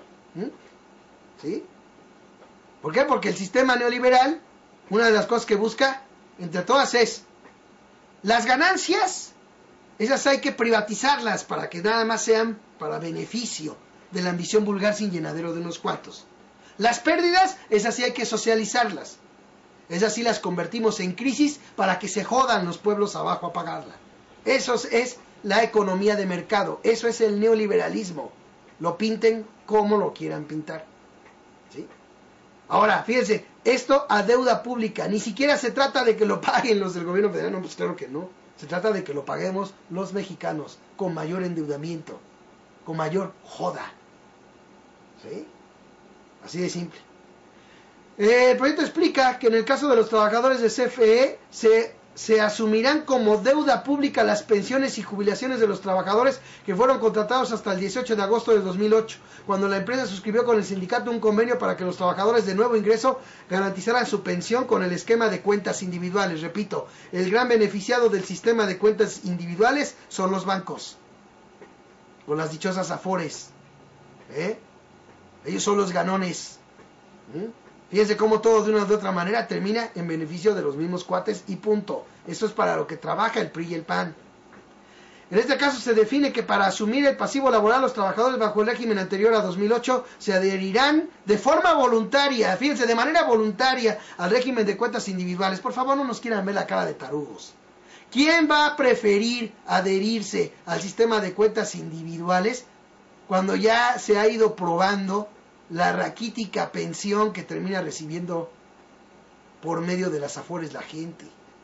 ¿Sí? ¿Por qué? Porque el sistema neoliberal, una de las cosas que busca, entre todas, es las ganancias, esas hay que privatizarlas para que nada más sean para beneficio de la ambición vulgar sin llenadero de unos cuantos. Las pérdidas, esas sí hay que socializarlas. Esas sí las convertimos en crisis para que se jodan los pueblos abajo a pagarla. Eso es la economía de mercado. Eso es el neoliberalismo. Lo pinten como lo quieran pintar. ¿Sí? Ahora, fíjense, esto a deuda pública. Ni siquiera se trata de que lo paguen los del gobierno federal. No, pues claro que no. Se trata de que lo paguemos los mexicanos con mayor endeudamiento, con mayor joda. ¿Sí? Así de simple. El proyecto explica que en el caso de los trabajadores de CFE se asumirán como deuda pública las pensiones y jubilaciones de los trabajadores que fueron contratados hasta el 18 de agosto de 2008, cuando la empresa suscribió con el sindicato un convenio para que los trabajadores de nuevo ingreso garantizaran su pensión con el esquema de cuentas individuales. Repito, el gran beneficiado del sistema de cuentas individuales son los bancos, o las dichosas afores. Ellos son los ganones. Fíjense cómo todo de una u otra manera termina en beneficio de los mismos cuates y punto. Eso es para lo que trabaja el PRI y el PAN. En este caso se define que para asumir el pasivo laboral los trabajadores bajo el régimen anterior a 2008 se adherirán de forma voluntaria, fíjense, de manera voluntaria al régimen de cuentas individuales. Por favor, no nos quieran ver la cara de tarudos. ¿Quién va a preferir adherirse al sistema de cuentas individuales cuando ya se ha ido probando la raquítica pensión que termina recibiendo por medio de las afores la gente?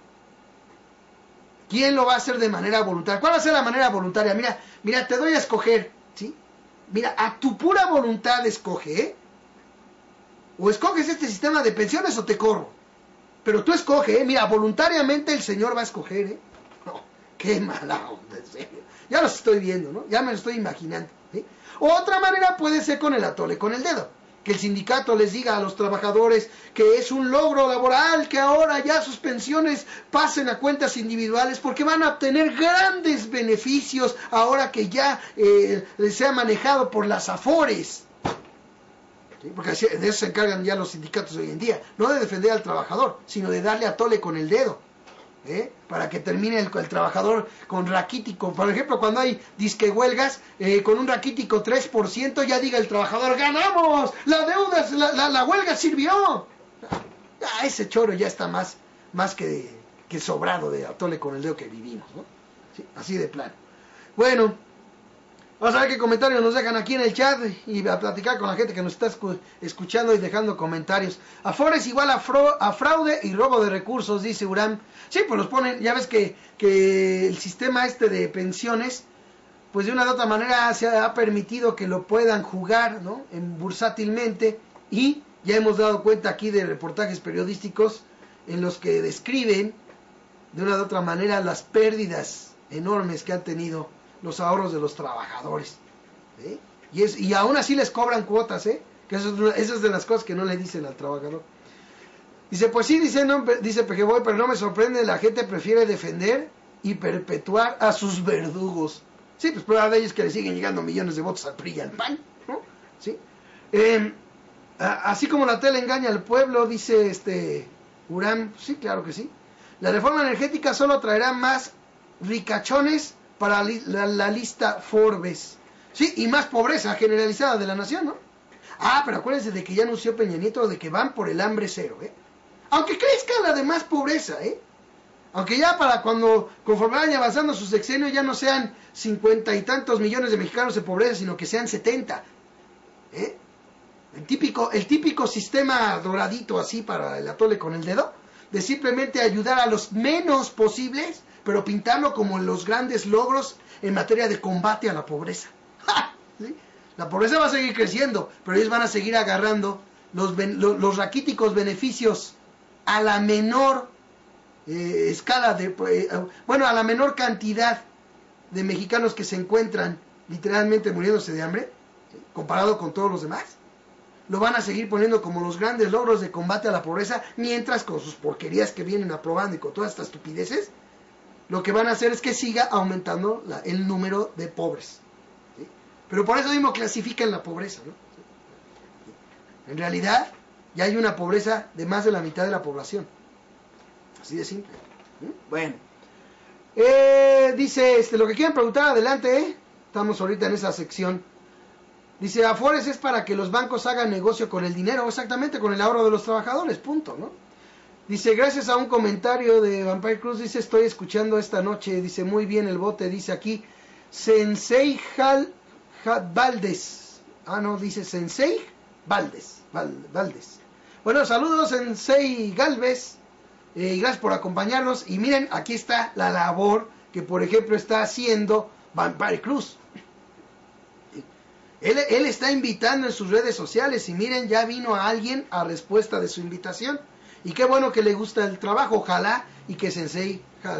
¿Quién lo va a hacer de manera voluntaria? ¿Cuál va a ser la manera voluntaria? Mira, te doy a escoger, ¿sí? Mira, a tu pura voluntad escoge, ¿eh? O escoges este sistema de pensiones o te corro. Pero tú escoge, ¿eh? Mira, voluntariamente el señor va a escoger, ¿eh? No, qué mala onda, en serio. Ya los estoy viendo, ¿no? Ya me lo estoy imaginando, ¿sí? Otra manera puede ser con el atole con el dedo. Que el sindicato les diga a los trabajadores que es un logro laboral que ahora ya sus pensiones pasen a cuentas individuales porque van a obtener grandes beneficios ahora que ya se ha manejado por las afores. ¿Sí? Porque de eso se encargan ya los sindicatos hoy en día. No de defender al trabajador, sino de darle atole con el dedo. Para que termine el trabajador con raquítico. Por ejemplo, cuando hay disque huelgas, con un raquítico 3%, ya diga el trabajador, ¡ganamos! ¡La deuda, la huelga sirvió! Ese choro ya está más que sobrado de atole con el dedo que vivimos, ¿no? ¿Sí? Así de plano. Bueno, vamos a ver qué comentarios nos dejan aquí en el chat y a platicar con la gente que nos está escuchando y dejando comentarios. Afores igual a fraude y robo de recursos, dice Uram. Sí, pues los ponen, ya ves que el sistema de pensiones, pues de una u otra manera se ha permitido que lo puedan jugar, ¿no? Bursátilmente, y ya hemos dado cuenta aquí de reportajes periodísticos en los que describen de una u otra manera las pérdidas enormes que han tenido los ahorros de los trabajadores, ¿sí? Y aún así les cobran cuotas, que eso es de las cosas que no le dicen al trabajador. Dice, pues sí, dice Pejeboy, pero no me sorprende, la gente prefiere defender y perpetuar a sus verdugos. Sí, pues prueba de ellos que le siguen llegando millones de votos al PRI y al PAN, ¿no? ¿Sí? Así como la tele engaña al pueblo, dice Uram, sí, claro que sí. La reforma energética solo traerá más ricachones para la lista Forbes, sí, y más pobreza generalizada de la nación, ¿no? Pero acuérdense de que ya anunció Peña Nieto de que van por el hambre cero, aunque crezca la demás pobreza, aunque ya para conforme vayan avanzando sus sexenios ya no sean 50 y tantos millones de mexicanos en pobreza, sino que sean 70, el típico sistema doradito así para el atole con el dedo, de simplemente ayudar a los menos posibles, pero pintarlo como los grandes logros en materia de combate a la pobreza. ¿Sí? La pobreza va a seguir creciendo, pero ellos van a seguir agarrando los raquíticos beneficios a la menor escala a la menor cantidad de mexicanos que se encuentran literalmente muriéndose de hambre, ¿sí? Comparado con todos los demás. Lo van a seguir poniendo como los grandes logros de combate a la pobreza, mientras con sus porquerías que vienen aprobando y con todas estas estupideces, lo que van a hacer es que siga aumentando el número de pobres, ¿sí? Pero por eso mismo clasifican la pobreza, ¿no? En realidad ya hay una pobreza de más de la mitad de la población, así de simple. Bueno, dice lo que quieran preguntar, adelante, estamos ahorita en esa sección. Dice, Afores es para que los bancos hagan negocio con el dinero, exactamente, con el ahorro de los trabajadores, punto, ¿no? Dice, gracias a un comentario de Vampire Cruz, dice, estoy escuchando esta noche, dice, muy bien el bote, dice aquí, Sensei Valdés. Dice Sensei Valdés. Bueno, saludos Sensei Galvez. y gracias por acompañarnos. Y miren, aquí está la labor que, por ejemplo, está haciendo Vampire Cruz. Él está invitando en sus redes sociales y miren, ya vino a alguien a respuesta de su invitación. Y qué bueno que le gusta el trabajo. Ojalá y que Sensei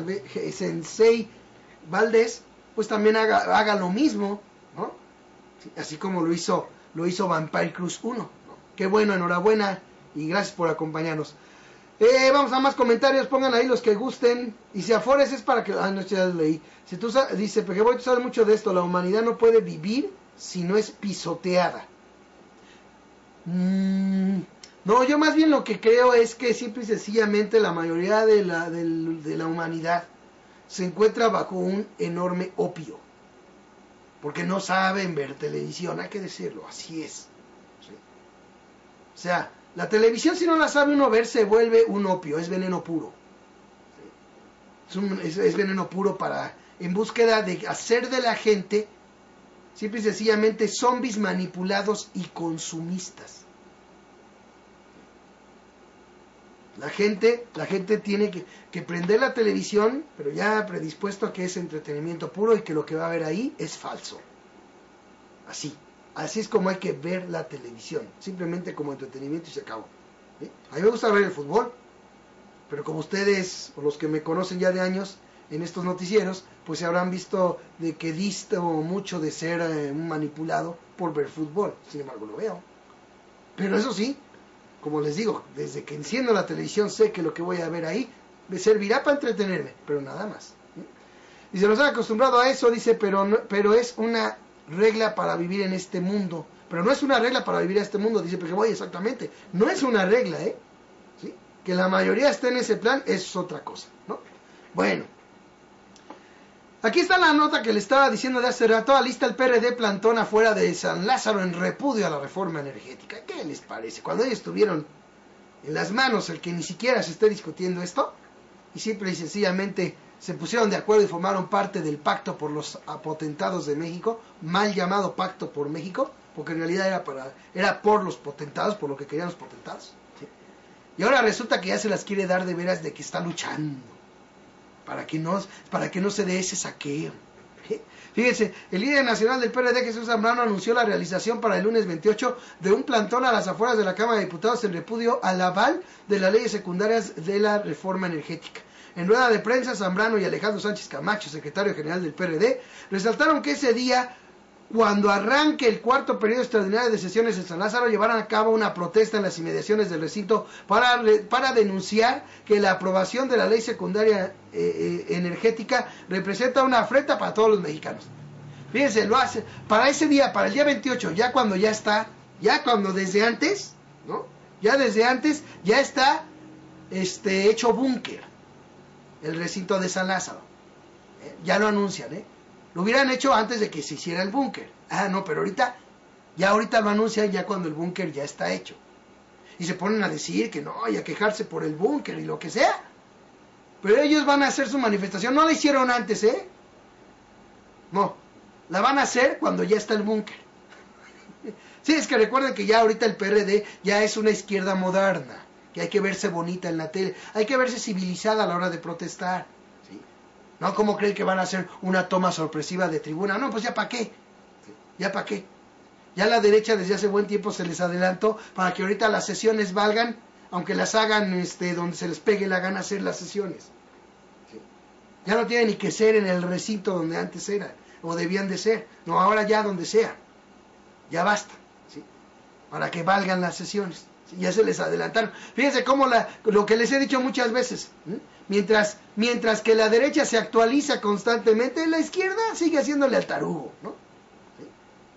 Valdés pues también haga lo mismo, ¿no? Así como lo hizo Vampire Cruz 1, ¿no? Qué bueno, enhorabuena y gracias por acompañarnos. Vamos a más comentarios, pongan ahí los que gusten. Y si Afores es para que... no, ya leí. Si tú dice, porque voy a saber mucho de esto, la humanidad no puede vivir si no es pisoteada. No, yo más bien lo que creo es que simple y sencillamente la mayoría de la humanidad se encuentra bajo un enorme opio. Porque no saben ver televisión, hay que decirlo, así es. ¿Sí? O sea, la televisión si no la sabe uno ver se vuelve un opio, es veneno puro. ¿Sí? Es veneno puro en búsqueda de hacer de la gente simple y sencillamente zombies manipulados y consumistas. La gente tiene que prender la televisión, pero ya predispuesto a que es entretenimiento puro y que lo que va a ver ahí es falso. Así es como hay que ver la televisión, simplemente como entretenimiento y se acabó. ¿Sí? A mí me gusta ver el fútbol, pero como ustedes, o los que me conocen ya de años en estos noticieros, pues se habrán visto de que disto mucho de ser manipulado por ver fútbol. Sin embargo, lo veo. Pero eso sí, como les digo, desde que enciendo la televisión sé que lo que voy a ver ahí me servirá para entretenerme, pero nada más. Y se nos han acostumbrado a eso, dice, pero es una regla para vivir en este mundo. Pero no es una regla para vivir en este mundo, dice, porque voy exactamente. No es una regla, ¿sí? Que la mayoría esté en ese plan es otra cosa, ¿no? Bueno. Aquí está la nota que le estaba diciendo de hace rato. Alista el PRD plantón afuera de San Lázaro en repudio a la reforma energética. ¿Qué les parece? Cuando ellos tuvieron en las manos el que ni siquiera se esté discutiendo esto, y simple y sencillamente se pusieron de acuerdo y formaron parte del pacto por los potentados de México, mal llamado pacto por México, porque en realidad era por los potentados, por lo que querían los potentados. ¿Sí? Y ahora resulta que ya se las quiere dar de veras de que está luchando para que no se dé ese saqueo. Fíjense, el líder nacional del PRD, Jesús Zambrano, anunció la realización para el lunes 28 de un plantón a las afueras de la Cámara de Diputados en repudio al aval de las leyes secundarias de la reforma energética. En rueda de prensa, Zambrano y Alejandro Sánchez Camacho, secretario general del PRD, resaltaron que ese día, cuando arranque el cuarto periodo extraordinario de sesiones en San Lázaro, llevarán a cabo una protesta en las inmediaciones del recinto para denunciar que la aprobación de la ley secundaria energética representa una afrenta para todos los mexicanos. Fíjense, lo hace para ese día, para el día 28, ya cuando desde antes, ¿no? Ya desde antes, ya está hecho búnker el recinto de San Lázaro. Ya lo anuncian, Lo hubieran hecho antes de que se hiciera el búnker. No, pero ahorita lo anuncian ya cuando el búnker ya está hecho. Y se ponen a decir que no, y a quejarse por el búnker y lo que sea. Pero ellos van a hacer su manifestación. No la hicieron antes, No, la van a hacer cuando ya está el búnker. Sí, es que recuerden que ya ahorita el PRD ya es una izquierda moderna. Que hay que verse bonita en la tele. Hay que verse civilizada a la hora de protestar. ¿No? ¿Cómo creen que van a hacer una toma sorpresiva de tribuna? No, pues ya para qué. ¿Ya para qué? Ya la derecha desde hace buen tiempo se les adelantó para que ahorita las sesiones valgan, aunque las hagan donde se les pegue la gana hacer las sesiones. ¿Sí? Ya no tiene ni que ser en el recinto donde antes era, o debían de ser. No, ahora ya donde sea. Ya basta. ¿Sí? Para que valgan las sesiones. ¿Sí? Ya se les adelantaron. Fíjense cómo lo que les he dicho muchas veces. Mientras que la derecha se actualiza constantemente, la izquierda sigue haciéndole al tarugo, ¿no? ¿Sí?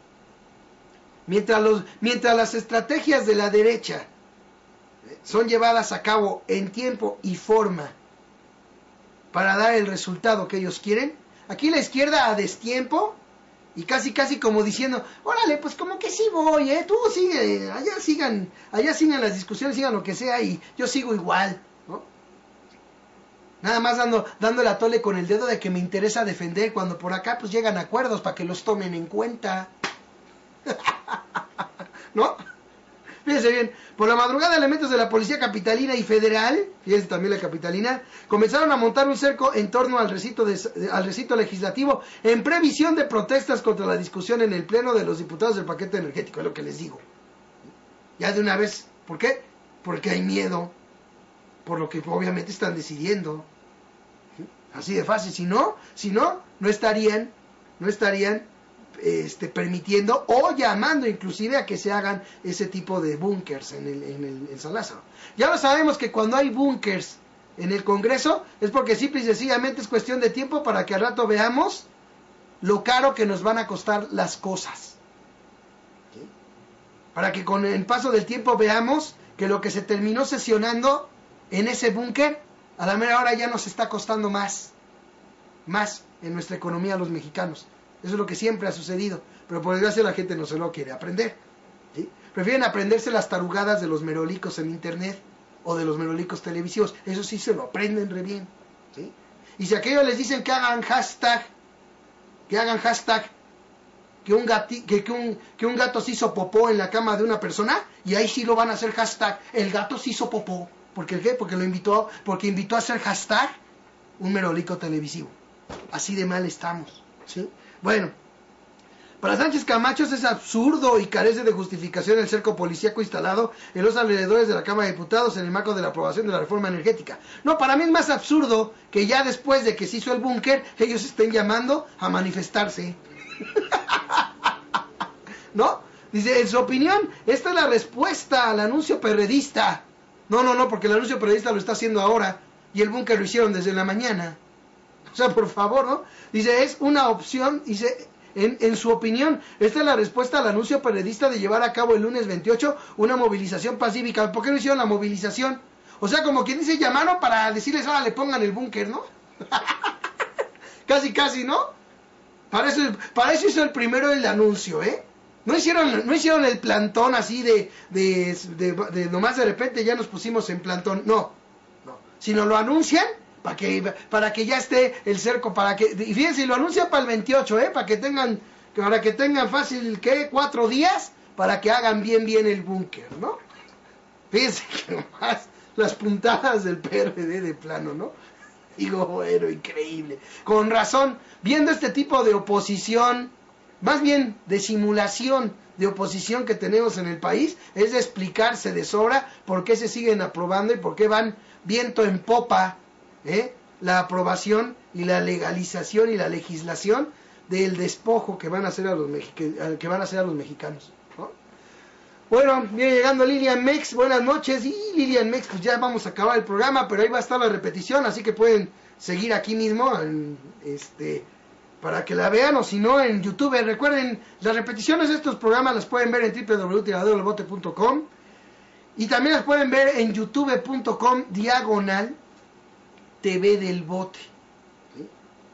Mientras las estrategias de la derecha son llevadas a cabo en tiempo y forma para dar el resultado que ellos quieren, aquí la izquierda a destiempo y casi como diciendo, órale, pues como que sí voy, tú sigue, allá sigan las discusiones, sigan lo que sea y yo sigo igual, ¿no? Nada más dando el atole con el dedo de que me interesa defender, cuando por acá pues llegan acuerdos para que los tomen en cuenta. ¿No? Fíjense bien, por la madrugada elementos de la policía capitalina y federal, fíjense también la capitalina, comenzaron a montar un cerco en torno al recinto legislativo en previsión de protestas contra la discusión en el pleno de los diputados del paquete energético, es lo que les digo. Ya de una vez, ¿por qué? Porque hay miedo, por lo que obviamente están decidiendo. Así de fácil, si no, no estarían permitiendo o llamando inclusive a que se hagan ese tipo de búnkers en San Lázaro. Ya lo sabemos que cuando hay búnkers en el Congreso es porque simple y sencillamente es cuestión de tiempo para que al rato veamos lo caro que nos van a costar las cosas. ¿Sí? Para que con el paso del tiempo veamos que lo que se terminó sesionando en ese búnker a la mera hora ya nos está costando más en nuestra economía a los mexicanos. Eso es lo que siempre ha sucedido, pero por desgracia la gente no se lo quiere aprender, ¿sí? Prefieren aprenderse las tarugadas de los merolicos en internet o de los merolicos televisivos. Eso sí se lo aprenden re bien, ¿sí? Y si aquellos les dicen que hagan hashtag que un gato se hizo popó en la cama de una persona, y ahí sí lo van a hacer hashtag el gato se hizo popó. ¿Por qué? Porque invitó a hacer hashtag un merolico televisivo. Así de mal estamos, ¿sí? Bueno, para Sánchez Camacho es absurdo y carece de justificación el cerco policíaco instalado en los alrededores de la Cámara de Diputados en el marco de la aprobación de la reforma energética. No, para mí es más absurdo que ya después de que se hizo el búnker, ellos estén llamando a manifestarse. ¿No? Dice, en su opinión, esta es la respuesta al anuncio perredista. No, porque el anuncio periodista lo está haciendo ahora y el búnker lo hicieron desde la mañana. O sea, por favor, ¿no? Dice, es una opción, dice, en su opinión, esta es la respuesta al anuncio periodista de llevar a cabo el lunes 28 una movilización pacífica. ¿Por qué no hicieron la movilización? O sea, como quien dice, llamaron para decirles, ahora le pongan el búnker, ¿no? casi, ¿no? Para eso hizo el primero el anuncio, ¿eh? No hicieron el plantón así de nomás de repente ya nos pusimos en plantón, no, sino lo anuncian para que ya esté el cerco, y fíjense, lo anuncian para el 28, para que tengan fácil, 4 días, para que hagan bien el búnker, ¿no? Fíjense que nomás las puntadas del PRD de plano, ¿no? Digo, bueno, increíble. Con razón, viendo este tipo de oposición, más bien de simulación de oposición que tenemos en el país, es de explicarse de sobra por qué se siguen aprobando y por qué van viento en popa, la aprobación y la legalización y la legislación del despojo que van a hacer a los mexicanos, ¿no? Bueno, viene llegando Lilian Mex, buenas noches. Y Lilian Mex, pues ya vamos a acabar el programa, pero ahí va a estar la repetición, así que pueden seguir aquí mismo para que la vean, o si no en YouTube. Recuerden, las repeticiones de estos programas las pueden ver en www.tiraderodelbote.com y también las pueden ver en youtube.com/TV del Bote, ¿sí?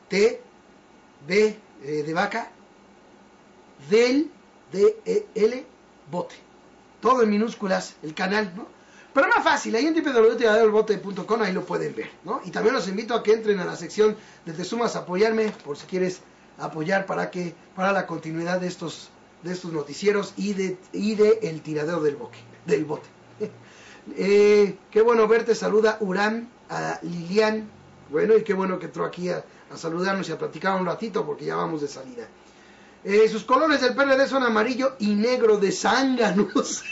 TV de vaca, del DEL Bote, todo en minúsculas, el canal, ¿no? Pero más fácil, ahí en www.tiraderodelbote.com, ahí lo pueden ver, ¿no? Y también los invito a que entren a la sección de Te Sumas a Apoyarme, por si quieres apoyar para la continuidad de estos noticieros y de el tiradero del bote. Qué bueno verte, saluda Urán a Lilian. Bueno, y qué bueno que entró aquí a saludarnos y a platicar un ratito, porque ya vamos de salida. Sus colores del PRD son amarillo y negro de zánganos.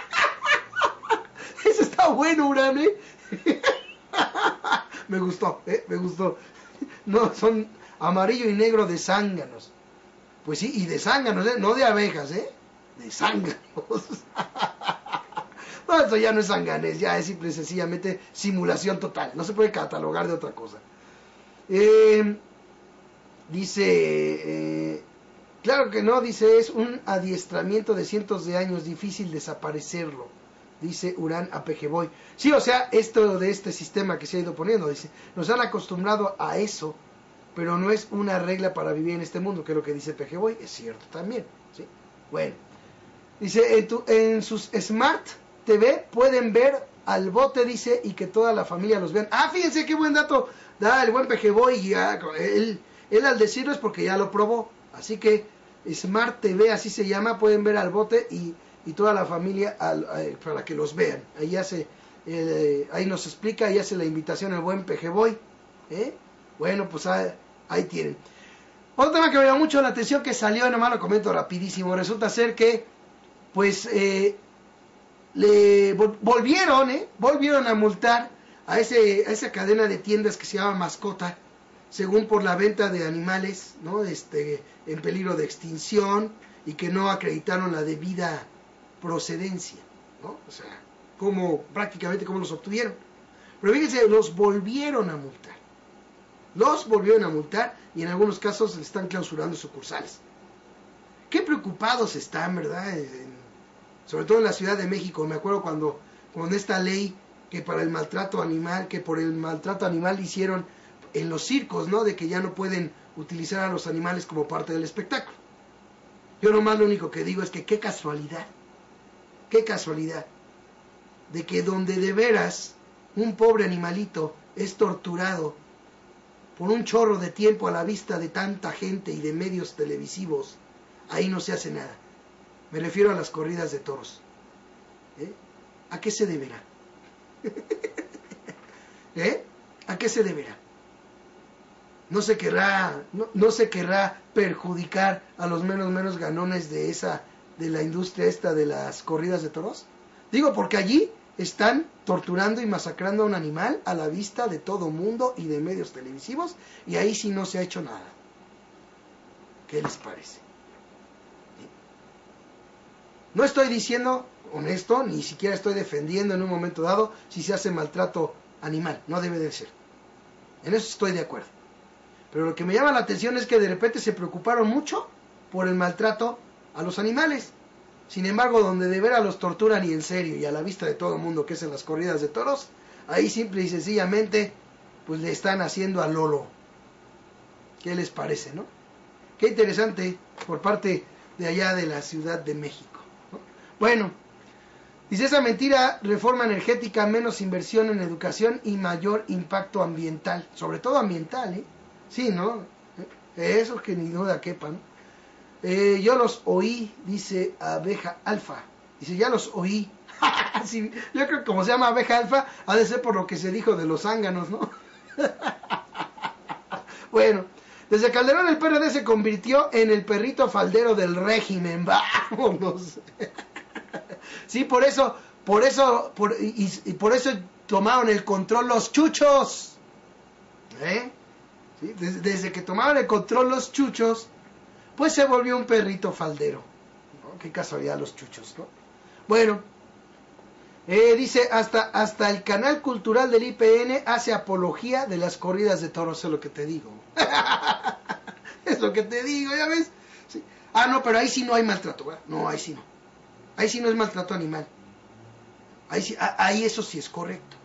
Eso está bueno, Urán, me gustó. No, son amarillo y negro de zánganos. Pues sí, y de zánganos, no de abejas, de zánganos. No, esto ya no es zanganés, ya es simple y sencillamente simulación total. No se puede catalogar de otra cosa. Dice, claro que no, dice, es un adiestramiento de cientos de años, difícil desaparecerlo, dice Urán a Pejeboy. Sí, o sea, esto de este sistema que se ha ido poniendo, dice, nos han acostumbrado a eso, pero no es una regla para vivir en este mundo, que es lo que dice Pejeboy, es cierto también, ¿sí? Bueno, dice, en sus Smart TV pueden ver al bote, dice, y que toda la familia los vean. Ah, fíjense qué buen dato da el buen Pejeboy, y él al decirlo es porque ya lo probó. Así que Smart TV, así se llama, pueden ver al bote y y toda la familia para que los vean. Ahí nos explica y hace la invitación el buen Pejeboy. Bueno, pues ahí tienen. Otro tema que me llama mucho la atención que salió, nomás lo comento rapidísimo. Resulta ser que, pues, volvieron a multar a esa cadena de tiendas que se llama Mascota, según por la venta de animales, ¿no? En peligro de extinción y que no acreditaron la debida procedencia, ¿no? O sea, prácticamente cómo los obtuvieron. Pero fíjense, los volvieron a multar. Y en algunos casos le están clausurando sucursales. Qué preocupados están, ¿verdad? Sobre todo en la Ciudad de México. Me acuerdo cuando esta ley que por el maltrato animal hicieron en los circos, ¿no? De que ya no pueden utilizar a los animales como parte del espectáculo. Yo nomás lo único que digo es que qué casualidad de que donde de veras un pobre animalito es torturado por un chorro de tiempo a la vista de tanta gente y de medios televisivos, ahí no se hace nada. Me refiero a las corridas de toros. ¿A qué se deberá? ¿A qué se deberá? ¿No se querrá perjudicar a los menos ganones de la industria de las corridas de toros? Digo, porque allí están torturando y masacrando a un animal a la vista de todo mundo y de medios televisivos, y ahí sí no se ha hecho nada. ¿Qué les parece? No estoy diciendo, honesto, ni siquiera estoy defendiendo en un momento dado si se hace maltrato animal, no debe de ser. En eso estoy de acuerdo. Pero lo que me llama la atención es que de repente se preocuparon mucho por el maltrato a los animales. Sin embargo, donde de veras los torturan y en serio y a la vista de todo el mundo, que es en las corridas de toros, ahí simple y sencillamente pues le están haciendo al lolo. ¿Qué les parece, no? Qué interesante por parte de allá de la Ciudad de México, ¿no? Bueno, dice esa mentira: reforma energética, menos inversión en educación y mayor impacto ambiental, sobre todo ambiental, Sí, ¿no? Eso que ni duda quepa, ¿no? Yo los oí, dice Abeja Alfa. Dice, ya los oí. Sí, yo creo que como se llama Abeja Alfa, ha de ser por lo que se dijo de los zánganos, ¿no? Bueno, desde Calderón el PRD se convirtió en el perrito faldero del régimen. Vámonos. Sí, por eso tomaron el control los chuchos. ¿Sí? Desde que tomaron el control los chuchos, pues se volvió un perrito faldero, ¿no? Qué casualidad los chuchos, ¿no? Bueno, dice, hasta el canal cultural del IPN hace apología de las corridas de toros, es lo que te digo. Es lo que te digo, ¿ya ves? Sí. No, pero ahí sí no hay maltrato, ¿verdad? No, ahí sí no. Ahí sí no es maltrato animal. Ahí eso sí es correcto.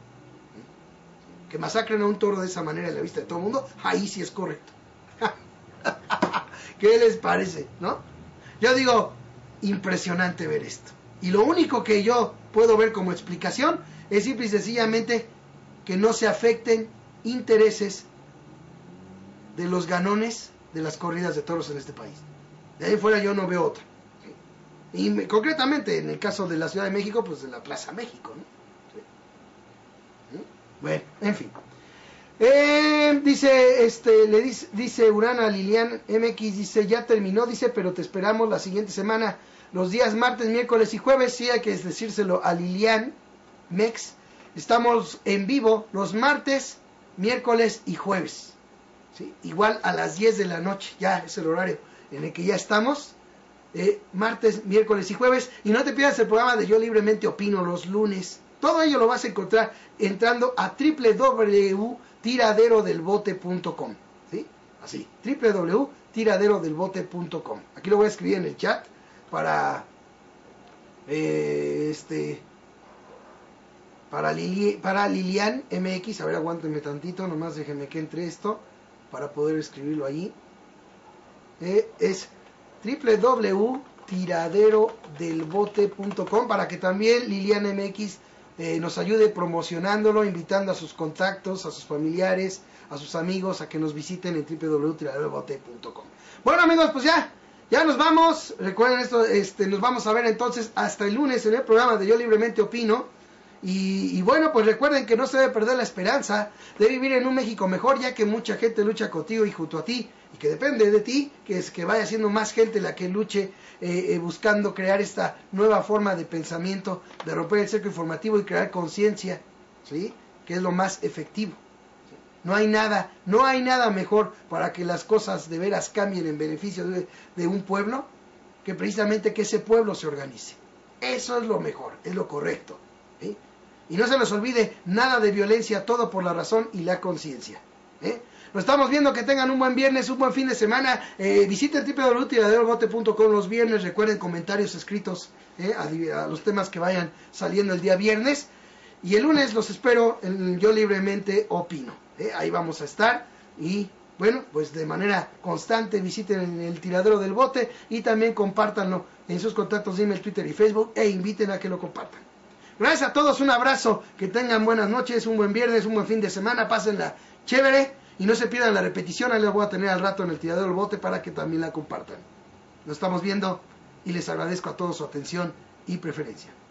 Que masacren a un toro de esa manera en la vista de todo el mundo, ahí sí es correcto. ¿Qué les parece, no? Yo digo, impresionante ver esto. Y lo único que yo puedo ver como explicación es simple y sencillamente que no se afecten intereses de los ganones de las corridas de toros en este país. De ahí fuera yo no veo otra. Y concretamente en el caso de la Ciudad de México, pues de la Plaza México, ¿no? Bueno, en fin. Dice Urana Lilian MX, dice, ya terminó, dice, pero te esperamos la siguiente semana, los días martes, miércoles y jueves. Sí, hay que decírselo a Lilian Mex. Estamos en vivo los martes, miércoles y jueves, ¿sí? Igual a las 10 de la noche, ya es el horario en el que ya estamos, martes, miércoles y jueves. Y no te pierdas el programa de Yo Libremente Opino los lunes. Todo ello lo vas a encontrar entrando a www.tiraderodelbote.com, ¿sí? Así, www.tiraderodelbote.com. Aquí lo voy a escribir en el chat para Lilian MX. A ver, aguántenme tantito, nomás déjenme que entre esto para poder escribirlo ahí. Es www.tiraderodelbote.com, para que también Lilian MX nos ayude promocionándolo, invitando a sus contactos, a sus familiares, a sus amigos a que nos visiten en www.tiraderodelbote.com. Bueno, amigos, pues ya Ya nos vamos, recuerden esto, nos vamos a ver entonces hasta el lunes en el programa de Yo Libremente Opino. Y bueno, pues recuerden que no se debe perder la esperanza de vivir en un México mejor, ya que mucha gente lucha contigo y junto a ti, y que depende de ti, que es que vaya siendo más gente la que luche buscando crear esta nueva forma de pensamiento, de romper el cerco informativo y crear conciencia, ¿sí? Que es lo más efectivo. No hay nada mejor para que las cosas de veras cambien en beneficio de un pueblo, que precisamente que ese pueblo se organice. Eso es lo mejor, es lo correcto, ¿sí? Y no se nos olvide, nada de violencia, todo por la razón y la conciencia. Nos estamos viendo, que tengan un buen viernes, un buen fin de semana. Visiten www.tiraderolbote.com los viernes. Recuerden comentarios escritos a los temas que vayan saliendo el día viernes. Y el lunes los espero en Yo Libremente Opino. Ahí vamos a estar. Y bueno, pues de manera constante visiten el Tiradero del Bote y también compártanlo en sus contactos de email, Twitter y Facebook, e inviten a que lo compartan. Gracias a todos, un abrazo, que tengan buenas noches, un buen viernes, un buen fin de semana, pásenla chévere y no se pierdan la repetición. Ahí la voy a tener al rato en el Tiradero del Bote para que también la compartan. Nos estamos viendo y les agradezco a todos su atención y preferencia.